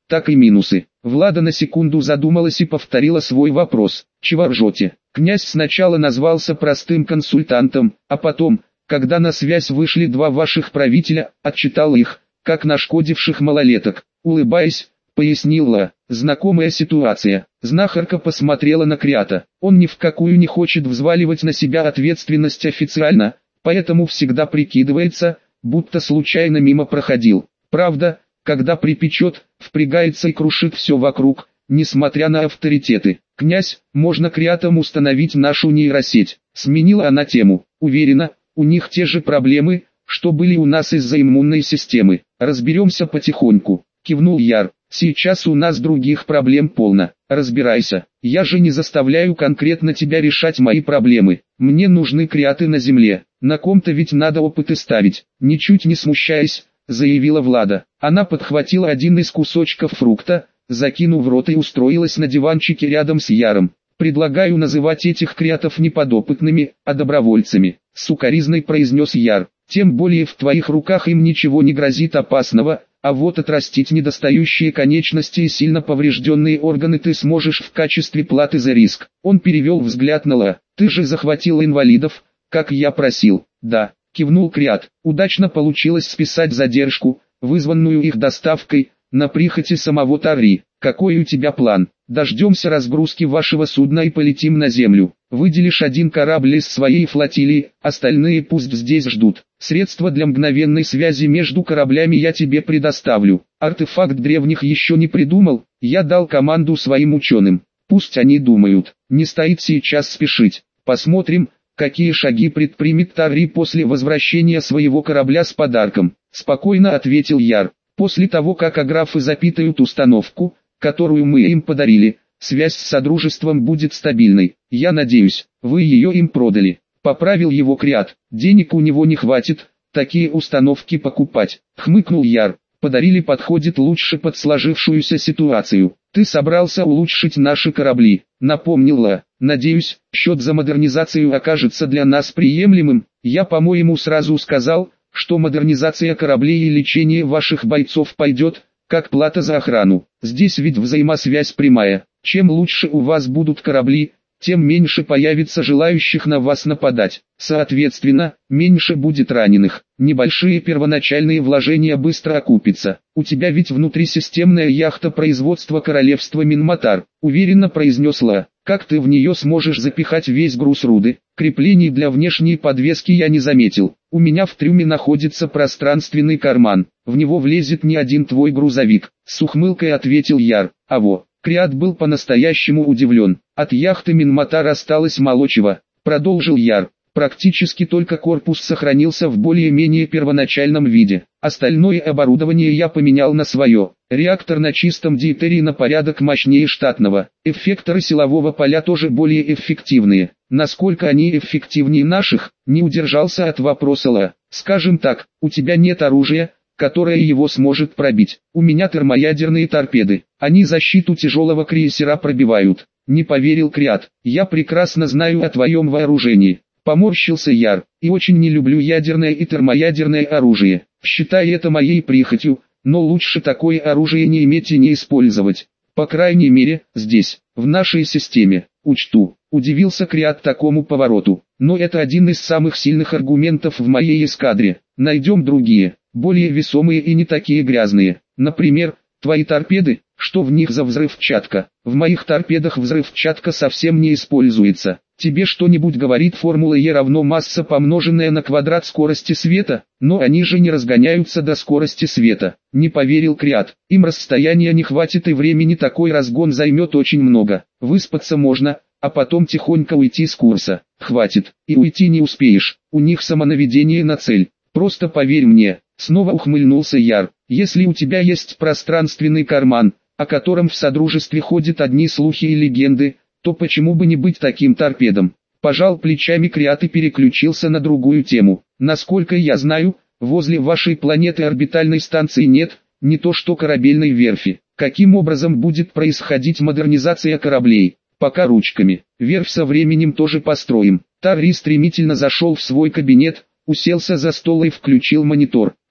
Speaker 1: так и минусы. Влада на секунду задумалась и повторила свой вопрос. Чего ржете? Князь сначала назвался простым консультантом, а потом, когда на связь вышли два ваших правителя, отчитал их, как нашкодивших малолеток. Улыбаясь, пояснила, знакомая ситуация. Знахарка посмотрела на Криата. Он ни в какую не хочет взваливать на себя ответственность официально, поэтому всегда прикидывается, будто случайно мимо проходил. Правда, когда припечет, впрягается и крушит все вокруг, несмотря на авторитеты. «Князь, можно Криатом установить нашу нейросеть?» Сменила она тему. «Уверена, у них те же проблемы, что были у нас из-за иммунной системы. Разберемся потихоньку», кивнул Яр. «Сейчас у нас других проблем полно. Разбирайся. Я же не заставляю конкретно тебя решать мои проблемы. Мне нужны Криаты на земле. На ком-то ведь надо опыты ставить». Ничуть не смущаясь, заявила Влада. Она подхватила один из кусочков фрукта, закинув в рот и устроилась на диванчике рядом с Яром. «Предлагаю называть этих Криатов не подопытными, а добровольцами», — сукоризной произнес Яр. «Тем более в твоих руках им ничего не грозит опасного, а вот отрастить недостающие конечности и сильно поврежденные органы ты сможешь в качестве платы за риск». Он перевел взгляд на Ла. «Ты же захватил инвалидов, как я просил». «Да», — кивнул Криат. «Удачно получилось списать задержку, вызванную их доставкой, на прихоти самого Тарри. Какой у тебя план? Дождемся разгрузки вашего судна и полетим на землю. Выделишь один корабль из своей флотилии, остальные пусть здесь ждут. Средства для мгновенной связи между кораблями я тебе предоставлю. Артефакт древних еще не придумал, я дал команду своим ученым. Пусть они думают, не стоит сейчас спешить. Посмотрим, какие шаги предпримет Тарри после возвращения своего корабля с подарком», — спокойно ответил Яр. «После того, как аграфы запитают установку, которую мы им подарили, связь с Содружеством будет стабильной. Я надеюсь, вы ее им продали». Поправил его Криат. «Денег у него не хватит, такие установки покупать», — хмыкнул Яр. «Подарили подходит лучше под сложившуюся ситуацию. Ты собрался улучшить наши корабли», — напомнила. «Надеюсь, счет за модернизацию окажется для нас приемлемым. Я, по-моему, сразу сказал, что модернизация кораблей и лечение ваших бойцов пойдет, как плата за охрану. Здесь ведь взаимосвязь прямая. Чем лучше у вас будут корабли, тем меньше появится желающих на вас нападать. Соответственно, меньше будет раненых. Небольшие первоначальные вложения быстро окупятся. У тебя ведь внутрисистемная яхта производства королевства Минматар», — уверенно произнес Ла. «Как ты в нее сможешь запихать весь груз руды? Креплений для внешней подвески я не заметил. У меня в трюме находится пространственный карман. В него влезет не один твой грузовик», — с ухмылкой ответил Яр. «А во». Криат был по-настоящему удивлен. «От яхты Минматар осталось мало чего», — продолжил Яр. «Практически только корпус сохранился в более-менее первоначальном виде. Остальное оборудование я поменял на свое. Реактор на чистом дейтерии на порядок мощнее штатного. Эффекторы силового поля тоже более эффективные. Насколько они эффективнее наших?» Не удержался от вопроса Ла. «Скажем так, у тебя нет оружия, которое его сможет пробить. У меня термоядерные торпеды. Они защиту тяжелого крейсера пробивают». Не поверил Криат. «Я прекрасно знаю о твоем вооружении». Поморщился Яр. «И очень не люблю ядерное и термоядерное оружие. Считай это моей прихотью, но лучше такое оружие не иметь и не использовать. По крайней мере, здесь, в нашей системе. Учту». Удивился Криат такому повороту. «Но это один из самых сильных аргументов в моей эскадре. Найдем другие, более весомые и не такие грязные. Например, твои торпеды. Что в них за взрывчатка? В моих торпедах взрывчатка совсем не используется. Тебе что-нибудь говорит формула Е равно масса помноженная на квадрат скорости света? Но они же не разгоняются до скорости света». Не поверил Криат. «Им расстояния не хватит и времени, такой разгон займет очень много. Выспаться можно, а потом тихонько уйти с курса. Хватит, и уйти не успеешь. У них самонаведение на цель. Просто поверь мне». Снова ухмыльнулся Яр. «Если у тебя есть пространственный карман, о котором в Содружестве ходят одни слухи и легенды, то почему бы не быть таким торпедом?» Пожал плечами Криат и переключился на другую тему. «Насколько я знаю, возле вашей планеты орбитальной станции нет, не то что корабельной верфи. Каким образом будет происходить модернизация кораблей?» «Пока ручками. Верфь со временем тоже построим». Тарри стремительно зашел в свой кабинет, уселся за стол и включил монитор.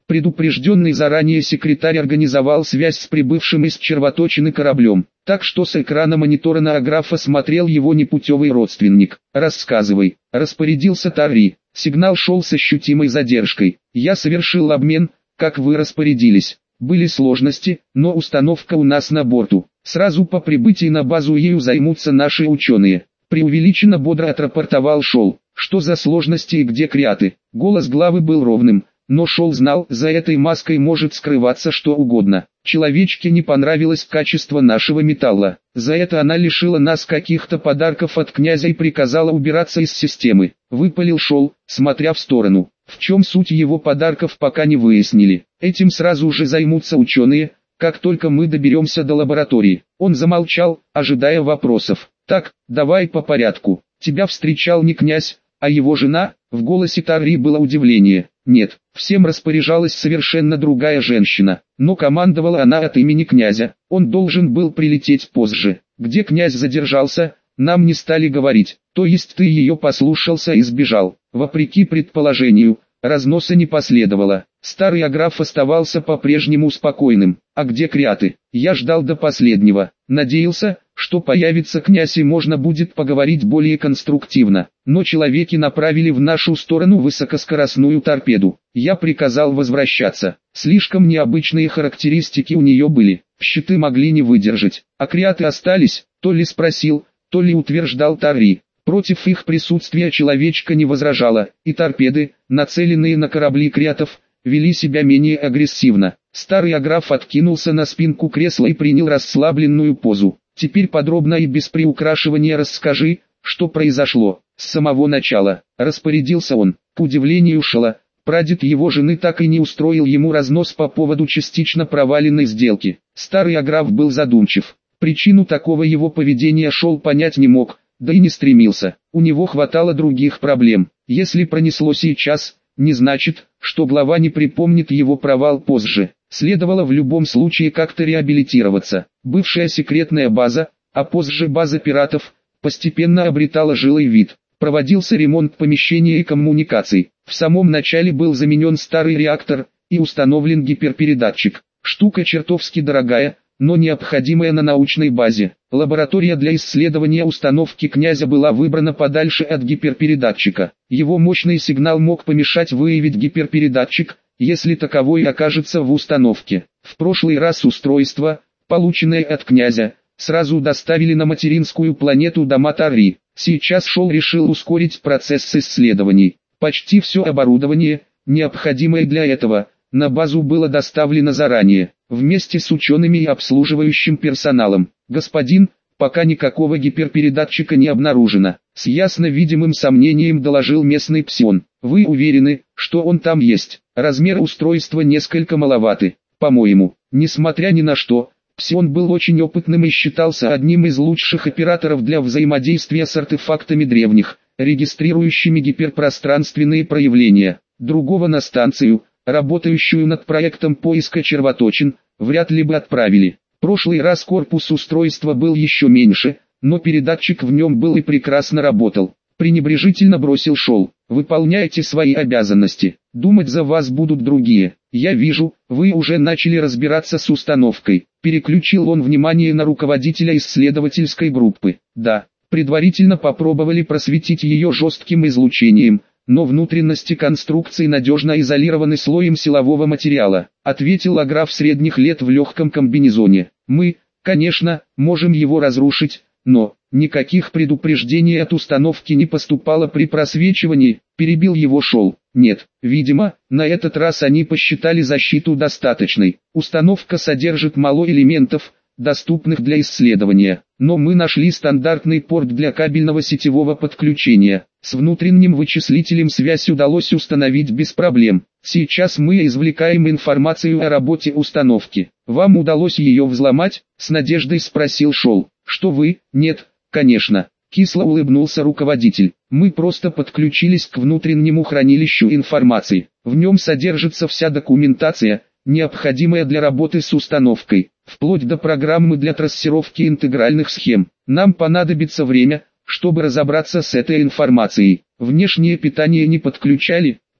Speaker 1: Предупрежденный заранее секретарь организовал связь с прибывшим из червоточины кораблем, так что с экрана монитора на Аграфа смотрел его непутевый родственник. «Рассказывай», — распорядился Тарри. Сигнал шел с ощутимой задержкой. «Я совершил обмен, как вы распорядились. Были сложности, но установка у нас на борту. Сразу по прибытии на базу ею займутся наши ученые». Преувеличенно бодро отрапортовал Шол. «Что за сложности и где креаты?» Голос главы был ровным, но Шол знал, за этой маской может скрываться что угодно. Человечке не понравилось качество нашего металла. За это она лишила нас каких-то подарков от князя и приказала убираться из системы. Выпалил Шол, смотря в сторону. В чем суть его подарков, пока не выяснили. Этим сразу же займутся ученые, как только мы доберемся до лаборатории. Он замолчал, ожидая вопросов. «Так, давай по порядку. Тебя встречал не князь, а его жена?» В голосе Тарри было удивление. Нет, всем распоряжалась совершенно другая женщина, но командовала она от имени князя. Он должен был прилететь позже. Где князь задержался, нам не стали говорить. То есть ты ее послушался и сбежал. Вопреки предположению, разноса не последовало. Старый Аграф оставался по-прежнему спокойным. А где креаты? Я ждал до последнего. Надеялся, что появится князь и можно будет поговорить более конструктивно. Но человеки направили в нашу сторону высокоскоростную торпеду. Я приказал возвращаться. Слишком необычные характеристики у нее были. Щиты могли не выдержать. А креаты остались, то ли спросил, то ли утверждал Тарри. Против их присутствия человечка не возражала, и торпеды, нацеленные на корабли креатов, вели себя менее агрессивно. Старый Аграф откинулся на спинку кресла и принял расслабленную позу. «Теперь подробно и без приукрашивания расскажи, что произошло, с самого начала», — распорядился он. К удивлению Шола, прадед его жены так и не устроил ему разнос по поводу частично проваленной сделки. Старый Аграф был задумчив. Причину такого его поведения Шол понять не мог, да и не стремился. У него хватало других проблем. Если пронесло сейчас, не значит, что глава не припомнит его провал позже. Следовало в любом случае как-то реабилитироваться. Бывшая секретная база, а позже база пиратов, постепенно обретала жилой вид. Проводился ремонт помещения и коммуникаций. В самом начале был заменен старый реактор и установлен гиперпередатчик. Штука чертовски дорогая, но необходимая на научной базе. Лаборатория для исследования установки князя была выбрана подальше от гиперпередатчика. Его мощный сигнал мог помешать выявить гиперпередатчик, если таковой окажется в установке. В прошлый раз устройство, полученное от князя, сразу доставили на материнскую планету дома Тарри. Сейчас Шол решил ускорить процесс исследований. Почти все оборудование, необходимое для этого, на базу было доставлено заранее, вместе с учеными и обслуживающим персоналом. «Господин, пока никакого гиперпередатчика не обнаружено», с ясно видимым сомнением доложил местный псион. «Вы уверены, что он там есть?» Размер устройства несколько маловаты, по-моему. Несмотря ни на что, псион был очень опытным и считался одним из лучших операторов для взаимодействия с артефактами древних, регистрирующими гиперпространственные проявления. Другого на станцию, работающую над проектом поиска червоточин, вряд ли бы отправили. Прошлый раз корпус устройства был еще меньше, но передатчик в нем был и прекрасно работал. Пренебрежительно бросил Шол. «Выполняйте свои обязанности, думать за вас будут другие. Я вижу, вы уже начали разбираться с установкой». Переключил он внимание на руководителя исследовательской группы. «Да, предварительно попробовали просветить ее жестким излучением, но внутренности конструкции надежно изолированы слоем силового материала», ответил Аграф средних лет в легком комбинезоне. «Мы, конечно, можем его разрушить, но никаких предупреждений от установки не поступало при просвечивании», перебил его Шол. «Нет, видимо, на этот раз они посчитали защиту достаточной. Установка содержит мало элементов, доступных для исследования, но мы нашли стандартный порт для кабельного сетевого подключения. С внутренним вычислителем связь удалось установить без проблем. Сейчас мы извлекаем информацию о работе установки. Вам удалось ее взломать?» с надеждой спросил Шол. «Что вы? Нет, конечно», кисло улыбнулся руководитель. «Мы просто подключились к внутреннему хранилищу информации. В нем содержится вся документация, необходимая для работы с установкой, вплоть до программы для трассировки интегральных схем. Нам понадобится время, чтобы разобраться с этой информацией. Внешнее питание не подключали?»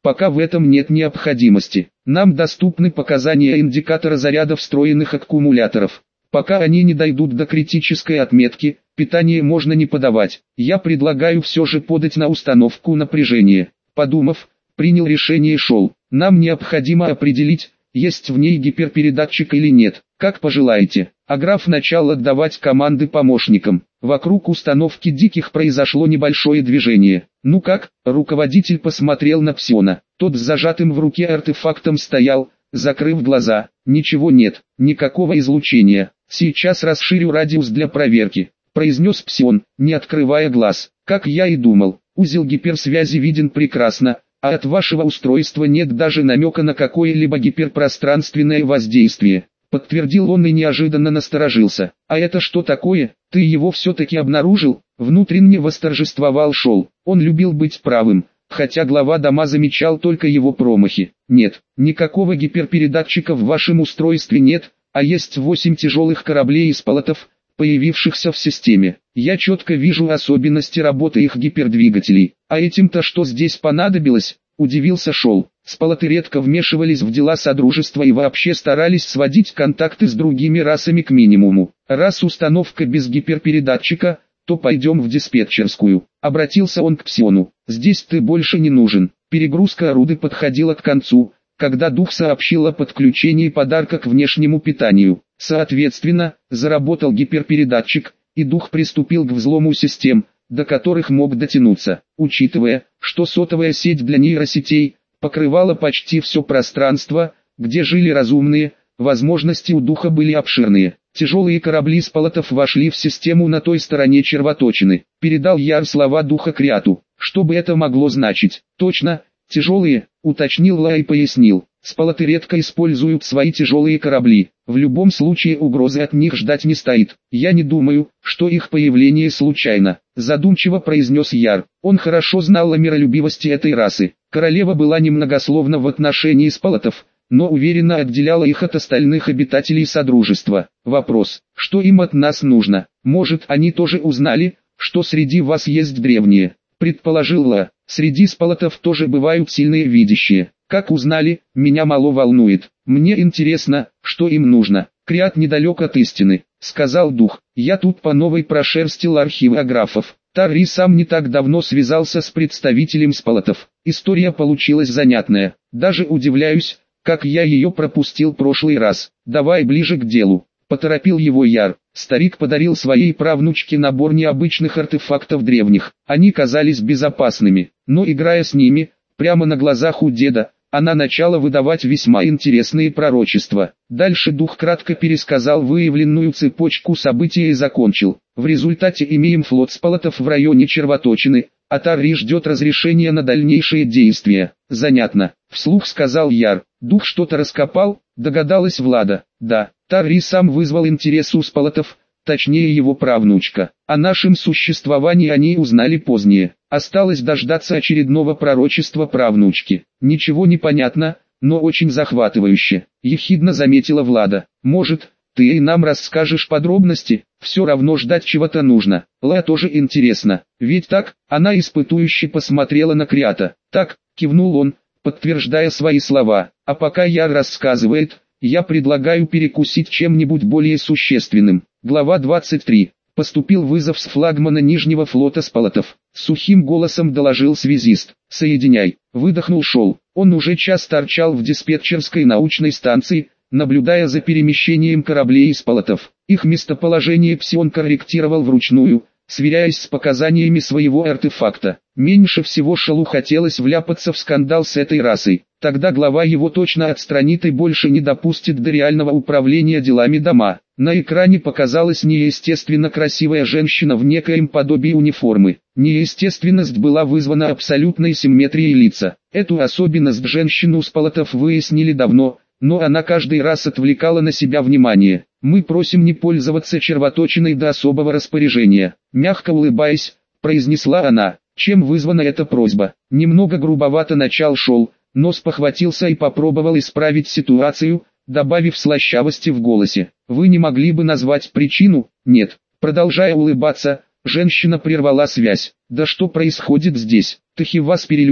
Speaker 1: Пока в этом нет необходимости. Нам доступны показания индикатора заряда встроенных аккумуляторов. Пока они не дойдут до критической отметки, питание можно не подавать. Я предлагаю все же подать на установку напряжения. Подумав, принял решение Шол. Нам необходимо определить, есть в ней гиперпередатчик или нет. Как пожелаете. А граф начал отдавать команды помощникам. Вокруг установки диких произошло небольшое движение. Ну как? Руководитель посмотрел на Псиона. Тот с зажатым в руке артефактом стоял, закрыв глаза. Ничего нет, никакого излучения. Сейчас расширю радиус для проверки, произнес Псион, не открывая глаз. Как я и думал, узел гиперсвязи виден прекрасно, а от вашего устройства нет даже намека на какое-либо гиперпространственное воздействие. Подтвердил он и неожиданно насторожился. А это что такое? Ты его все-таки обнаружил? Внутренне восторжествовал Шол. Он любил быть правым, хотя глава дома замечал только его промахи. Нет, никакого гиперпередатчика в вашем устройстве нет, а есть восемь тяжелых кораблей из полотов, появившихся в системе. Я четко вижу особенности работы их гипердвигателей. А этим-то что здесь понадобилось? Удивился Шол. Спалаты редко вмешивались в дела Содружества и вообще старались сводить контакты с другими расами к минимуму. Раз установка без гиперпередатчика, то пойдем в диспетчерскую. Обратился он к Псиону. Здесь ты больше не нужен. Перегрузка орудий подходила к концу, когда дух сообщил о подключении подарка к внешнему питанию. Соответственно, заработал гиперпередатчик, и дух приступил к взлому систем, до которых мог дотянуться. Учитывая, что сотовая сеть для нейросетей покрывала почти все пространство, где жили разумные, возможности у духа были обширные. Тяжелые корабли с полотов вошли в систему на той стороне червоточины. Передал Яр слова духа Криату. Что бы это могло значить? Точно, тяжелые, уточнил Ла и пояснил. Спалаты редко используют свои тяжелые корабли. В любом случае угрозы от них ждать не стоит. Я не думаю, что их появление случайно, задумчиво произнес Яр. Он хорошо знал о миролюбивости этой расы. Королева была немногословна в отношении спалатов, но уверенно отделяла их от остальных обитателей Содружества. Вопрос, что им от нас нужно? Может, они тоже узнали, что среди вас есть древние? Предположил Ла. Среди спалатов тоже бывают сильные видящие. Как узнали, меня мало волнует. Мне интересно, что им нужно. Криат недалек от истины, сказал дух. Я тут по новой прошерстил архивы аграфов. Тарри сам не так давно связался с представителем спалатов. История получилась занятная. Даже удивляюсь, как я ее пропустил прошлый раз. Давай ближе к делу. Поторопил его Яр. Старик подарил своей правнучке набор необычных артефактов древних. Они казались безопасными, но играя с ними, прямо на глазах у деда, она начала выдавать весьма интересные пророчества. Дальше дух кратко пересказал выявленную цепочку событий и закончил. В результате имеем флот спалатов в районе червоточины, а Тарри ждет разрешения на дальнейшие действия. Занятно, вслух сказал Яр. Дух что-то раскопал, догадалась Влада. Да, Тарри сам вызвал интерес у спалатов, точнее его правнучка. О нашем существовании они узнали позднее. Осталось дождаться очередного пророчества правнучки. Ничего не понятно, но очень захватывающе. Ехидно заметила Влада. Может, ты и нам расскажешь подробности? Все равно ждать чего-то нужно. Ла тоже интересно. Ведь так? Она испытующе посмотрела на Криата. Так, кивнул он, подтверждая свои слова. А пока Яр рассказывает, я предлагаю перекусить чем-нибудь более существенным. Глава двадцать три. Поступил вызов с флагмана Нижнего флота спалатов. Сухим голосом доложил связист. «Соединяй». Выдохнул Шол. Он уже час торчал в диспетчерской научной станции, наблюдая за перемещением кораблей из спалатов. Их местоположение Псион корректировал вручную, сверяясь с показаниями своего артефакта. Меньше всего Шолу хотелось вляпаться в скандал с этой расой. Тогда глава его точно отстранит и больше не допустит до реального управления делами дома. На экране показалась неестественно красивая женщина в некоем подобии униформы. Неестественность была вызвана абсолютной симметрией лица. Эту особенность женщину с полотов выяснили давно, но она каждый раз отвлекала на себя внимание. «Мы просим не пользоваться червоточиной до особого распоряжения», мягко улыбаясь, произнесла она. Чем вызвана эта просьба? Немного грубовато начал Шол, но спохватился и попробовал исправить ситуацию, добавив слащавости в голосе. «Вы не могли бы назвать причину?» «Нет». Продолжая улыбаться, женщина прервала связь. «Да что происходит здесь? Тахивас перелюби».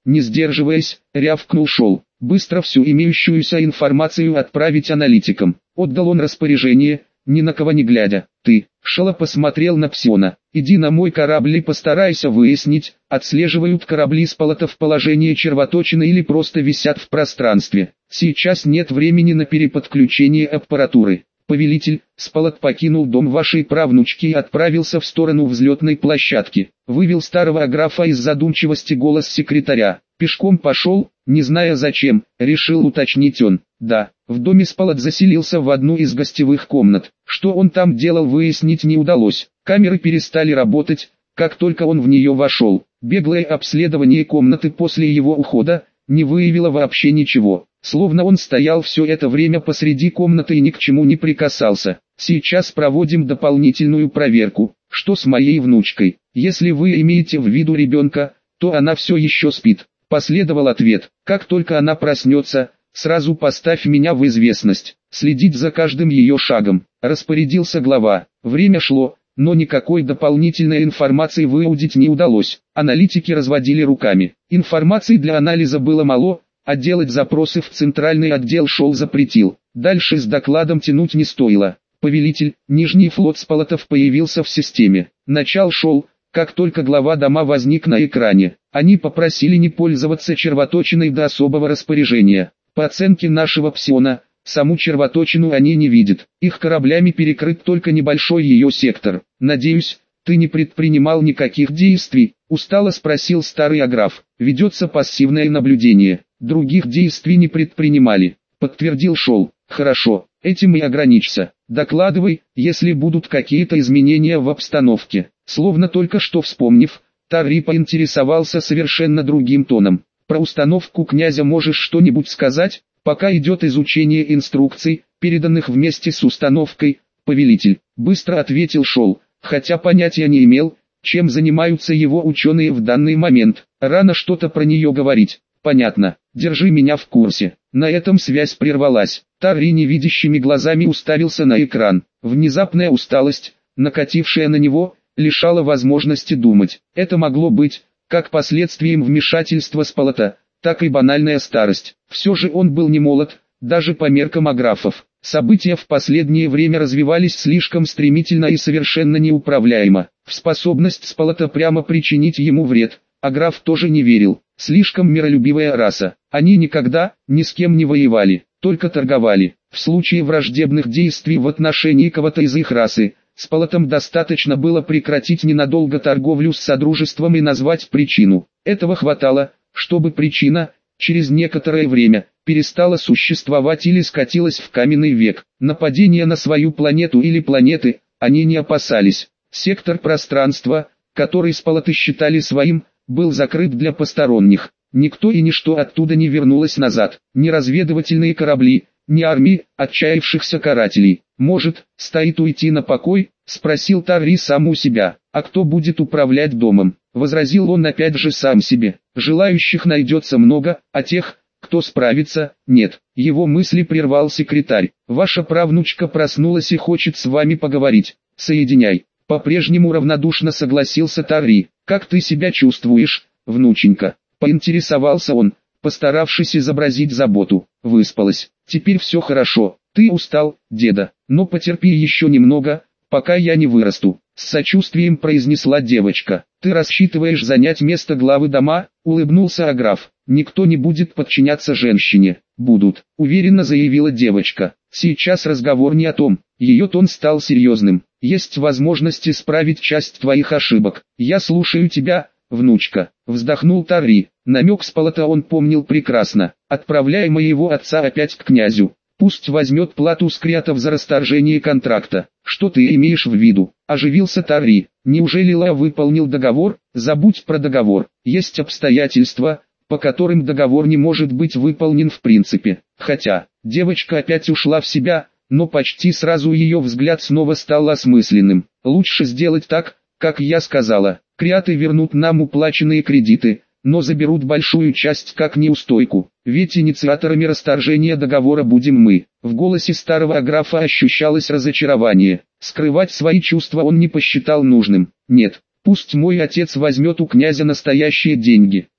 Speaker 1: Не сдерживаясь, рявкнул Шол. Быстро всю имеющуюся информацию отправить аналитикам. Отдал он распоряжение, ни на кого не глядя. Ты, Шола посмотрел на Псиона, иди на мой корабль и постарайся выяснить, отслеживают корабли Спалата в положении червоточины или просто висят в пространстве. Сейчас нет времени на переподключение аппаратуры. Повелитель, Спалат покинул дом вашей правнучки и отправился в сторону взлетной площадки. Вывел старого аграфа из задумчивости голос секретаря. Пешком пошел, не зная зачем, решил уточнить он. Да, в доме Спалат заселился в одну из гостевых комнат. Что он там делал, выяснить не удалось. Камеры перестали работать, как только он в нее вошел. Беглое обследование комнаты после его ухода не выявило вообще ничего. Словно он стоял все это время посреди комнаты и ни к чему не прикасался. Сейчас проводим дополнительную проверку. Что с моей внучкой? Если вы имеете в виду ребенка, то она все еще спит. Последовал ответ. Как только она проснется, сразу поставь меня в известность. Следить за каждым ее шагом. Распорядился глава. Время шло, но никакой дополнительной информации выудить не удалось. Аналитики разводили руками. Информации для анализа было мало, а делать запросы в центральный отдел Шол запретил. Дальше с докладом тянуть не стоило. Повелитель, Нижний флот Спалатов появился в системе. Начал Шол, как только глава дома возник на экране. Они попросили не пользоваться червоточиной до особого распоряжения. По оценке нашего Псиона, саму червоточину они не видят. Их кораблями перекрыт только небольшой ее сектор. Надеюсь, ты не предпринимал никаких действий? Устало спросил старый аграф. Ведется пассивное наблюдение. Других действий не предпринимали. Подтвердил Шол. Хорошо, этим и ограничься. Докладывай, если будут какие-то изменения в обстановке. Словно только что вспомнив, Тарри поинтересовался совершенно другим тоном. Про установку князя можешь что-нибудь сказать? Пока идет изучение инструкций, переданных вместе с установкой, повелитель. Быстро ответил Шол, хотя понятия не имел, чем занимаются его ученые в данный момент. Рано что-то про нее говорить. Понятно, держи меня в курсе. На этом связь прервалась. Тарри невидящими глазами уставился на экран. Внезапная усталость, накатившая на него, лишала возможности думать. Это могло быть, как последствием вмешательства Спалата, так и банальная старость. Все же он был не молод, даже по меркам аграфов. События в последнее время развивались слишком стремительно и совершенно неуправляемо. В способность Спалата прямо причинить ему вред, аграф тоже не верил. Слишком миролюбивая раса. Они никогда, ни с кем не воевали, только торговали. В случае враждебных действий в отношении кого-то из их расы, Спалатам достаточно было прекратить ненадолго торговлю с Содружеством и назвать причину. Этого хватало, чтобы причина, через некоторое время, перестала существовать или скатилась в каменный век. Нападения на свою планету или планеты, они не опасались. Сектор пространства, который Спалаты считали своим, был закрыт для посторонних. Никто и ничто оттуда не вернулось назад. Ни разведывательные корабли, ни армии отчаявшихся карателей. «Может, стоит уйти на покой?» — спросил Тарри сам у себя. «А кто будет управлять домом?» — возразил он опять же сам себе. «Желающих найдется много, а тех, кто справится, нет». Его мысли прервал секретарь. «Ваша правнучка проснулась и хочет с вами поговорить. Соединяй». По-прежнему равнодушно согласился Тарри. «Как ты себя чувствуешь, внученька?» — поинтересовался он, постаравшись изобразить заботу. «Выспалась. Теперь все хорошо. Ты устал, деда, но потерпи еще немного, пока я не вырасту», — с сочувствием произнесла девочка. «Ты рассчитываешь занять место главы дома?» — улыбнулся аграф. «Никто не будет подчиняться женщине». «Будут», — уверенно заявила девочка. «Сейчас разговор не о том». Ее тон стал серьезным. «Есть возможность исправить часть твоих ошибок. Я слушаю тебя, внучка», — вздохнул Тарри. Намек Спалата он помнил прекрасно. «Отправляй моего отца опять к князю. Пусть возьмет плату с креатов за расторжение контракта». «Что ты имеешь в виду?» — оживился Тарри. «Неужели Ла выполнил договор?» «Забудь про договор. Есть обстоятельства, по которым договор не может быть выполнен в принципе». Хотя, девочка опять ушла в себя, но почти сразу ее взгляд снова стал осмысленным. «Лучше сделать так, как я сказала. Креаты вернут нам уплаченные кредиты, но заберут большую часть как неустойку. Ведь инициаторами расторжения договора будем мы». В голосе старого аграфа ощущалось разочарование. Скрывать свои чувства он не посчитал нужным. «Нет, пусть мой отец возьмет у князя настоящие деньги.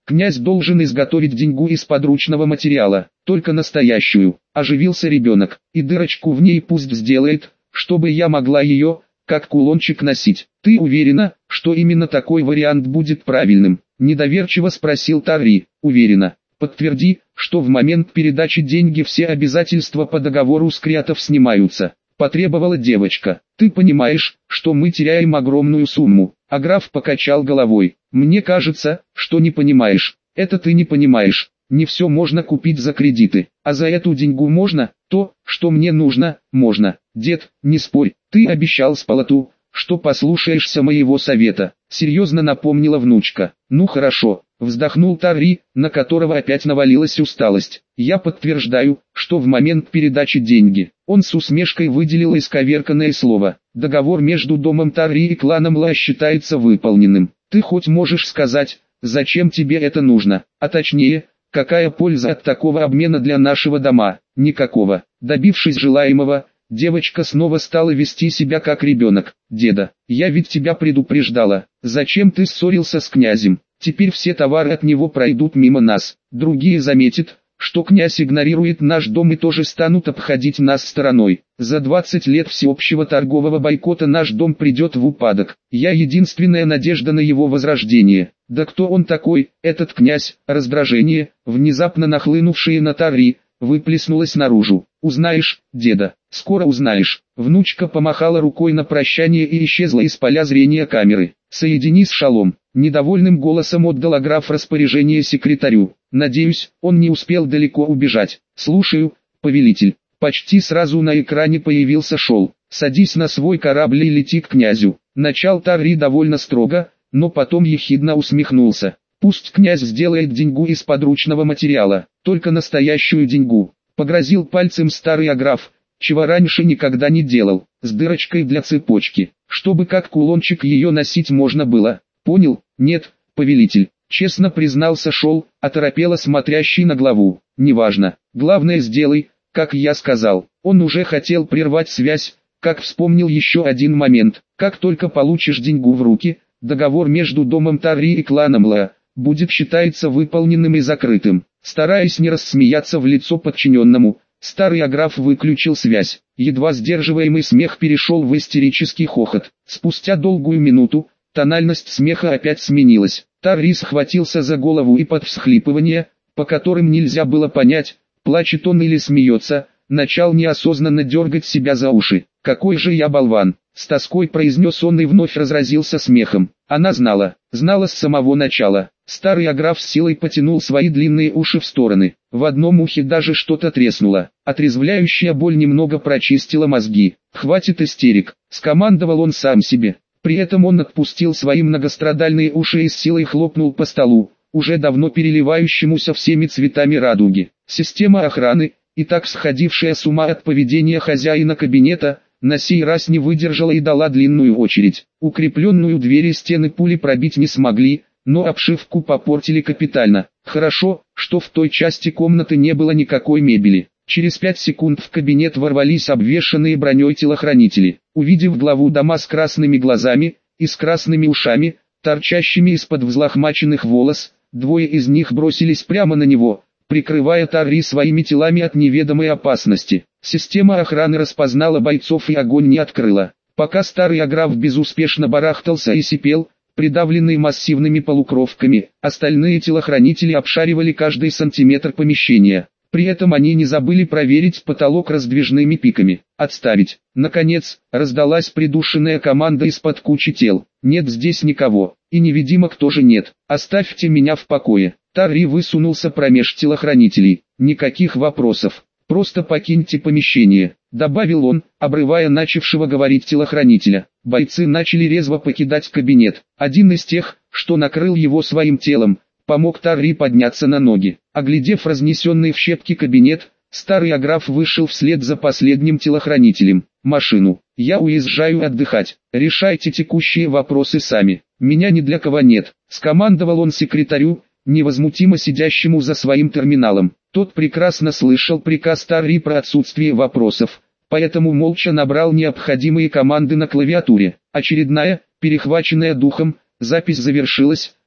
Speaker 1: Князь должен изготовить деньгу из подручного материала, только настоящую. Оживился ребенок, и дырочку в ней пусть сделает, чтобы я могла ее, как кулончик, носить. Ты уверена, что именно такой вариант будет правильным? Недоверчиво спросил Тарри. Уверена. Подтверди, что в момент передачи деньги все обязательства по договору с Криатов снимаются. Потребовала девочка. Ты понимаешь, что мы теряем огромную сумму? А граф покачал головой. Мне кажется, что не понимаешь. Это ты не понимаешь. Не все можно купить за кредиты, а за эту деньгу можно, то, что мне нужно, можно. Дед, не спорь, ты обещал Спалату, что послушаешься моего совета, серьезно напомнила внучка. Ну хорошо, вздохнул Тарри, на которого опять навалилась усталость. Я подтверждаю, что в момент передачи деньги, он с усмешкой выделил исковерканное слово. Договор между домом Тарри и кланом Ла считается выполненным. Ты хоть можешь сказать, зачем тебе это нужно, а точнее, какая польза от такого обмена для нашего дома? Никакого. Добившись желаемого, девочка снова стала вести себя как ребенок. Деда, я ведь тебя предупреждала. Зачем ты ссорился с князем? Теперь все товары от него пройдут мимо нас. Другие заметят, что князь игнорирует наш дом и тоже станут обходить нас стороной. За двадцать лет всеобщего торгового бойкота наш дом придет в упадок. Я единственная надежда на его возрождение. Да кто он такой, этот князь? Раздражение, внезапно нахлынувшее на Тарри, выплеснулось наружу. Узнаешь, деда, скоро узнаешь. Внучка помахала рукой на прощание и исчезла из поля зрения камеры. Соедини с Шалом. Недовольным голосом отдал граф распоряжение секретарю. Надеюсь, он не успел далеко убежать. Слушаю, повелитель. Почти сразу на экране появился Шол. Садись на свой корабль и лети к князю. Начал Тарри довольно строго, но потом ехидно усмехнулся. Пусть князь сделает деньгу из подручного материала, только настоящую деньгу. Погрозил пальцем старый аграф, чего раньше никогда не делал, с дырочкой для цепочки, чтобы как кулончик ее носить можно было. Понял? Нет, повелитель. Честно признался Шол, оторопело смотрящий на главу. Неважно, главное сделай, как я сказал. Он уже хотел прервать связь, как вспомнил еще один момент. Как только получишь деньгу в руки, договор между домом Тарри и кланом Ла будет считаться выполненным и закрытым. Стараясь не рассмеяться в лицо подчиненному, старый аграф выключил связь. Едва сдерживаемый смех перешел в истерический хохот. Спустя долгую минуту, тональность смеха опять сменилась. Тарри схватился за голову и под всхлипывание, по которым нельзя было понять, плачет он или смеется, начал неосознанно дергать себя за уши. «Какой же я болван!» С тоской произнес он и вновь разразился смехом. Она знала, знала с самого начала. Старый аграф с силой потянул свои длинные уши в стороны. В одном ухе даже что-то треснуло. Отрезвляющая боль немного прочистила мозги. «Хватит истерик», — скомандовал он сам себе. При этом он отпустил свои многострадальные уши и с силой хлопнул по столу, уже давно переливающемуся всеми цветами радуги. Система охраны, и так сходившая с ума от поведения хозяина кабинета, на сей раз не выдержала и дала длинную очередь. Укрепленную дверь и стены пули пробить не смогли, но обшивку попортили капитально. Хорошо, что в той части комнаты не было никакой мебели. Через пять секунд в кабинет ворвались обвешанные броней телохранители. Увидев главу дома с красными глазами и с красными ушами, торчащими из-под взлохмаченных волос, двое из них бросились прямо на него, прикрывая Тарри своими телами от неведомой опасности. Система охраны распознала бойцов и огонь не открыла. Пока старый аграф безуспешно барахтался и сипел, придавленный массивными полукровками, остальные телохранители обшаривали каждый сантиметр помещения. При этом они не забыли проверить потолок раздвижными пиками. «Отставить!» Наконец, раздалась придушенная команда из-под кучи тел. «Нет здесь никого, и невидимок тоже нет. Оставьте меня в покое!» Тарри высунулся промеж телохранителей. «Никаких вопросов. Просто покиньте помещение», — добавил он, обрывая начавшего говорить телохранителя. Бойцы начали резво покидать кабинет. Один из тех, что накрыл его своим телом, помог Тарри подняться на ноги. Оглядев разнесенный в щепки кабинет, старый аграф вышел вслед за последним телохранителем. «Машину. Я уезжаю отдыхать. Решайте текущие вопросы сами. Меня ни для кого нет», — скомандовал он секретарю, невозмутимо сидящему за своим терминалом. Тот прекрасно слышал приказ Тарри про отсутствие вопросов, поэтому молча набрал необходимые команды на клавиатуре. Очередная, перехваченная духом, запись завершилась,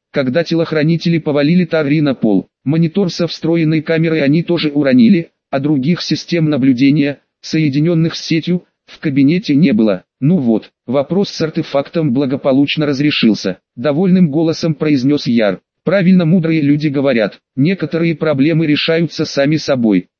Speaker 1: когда телохранители повалили Тарри на пол. Монитор со встроенной камерой они тоже уронили, а других систем наблюдения, соединенных с сетью, в кабинете не было. Ну вот, вопрос с артефактом благополучно разрешился. Довольным голосом произнес Яр. Правильно мудрые люди говорят, некоторые проблемы решаются сами собой.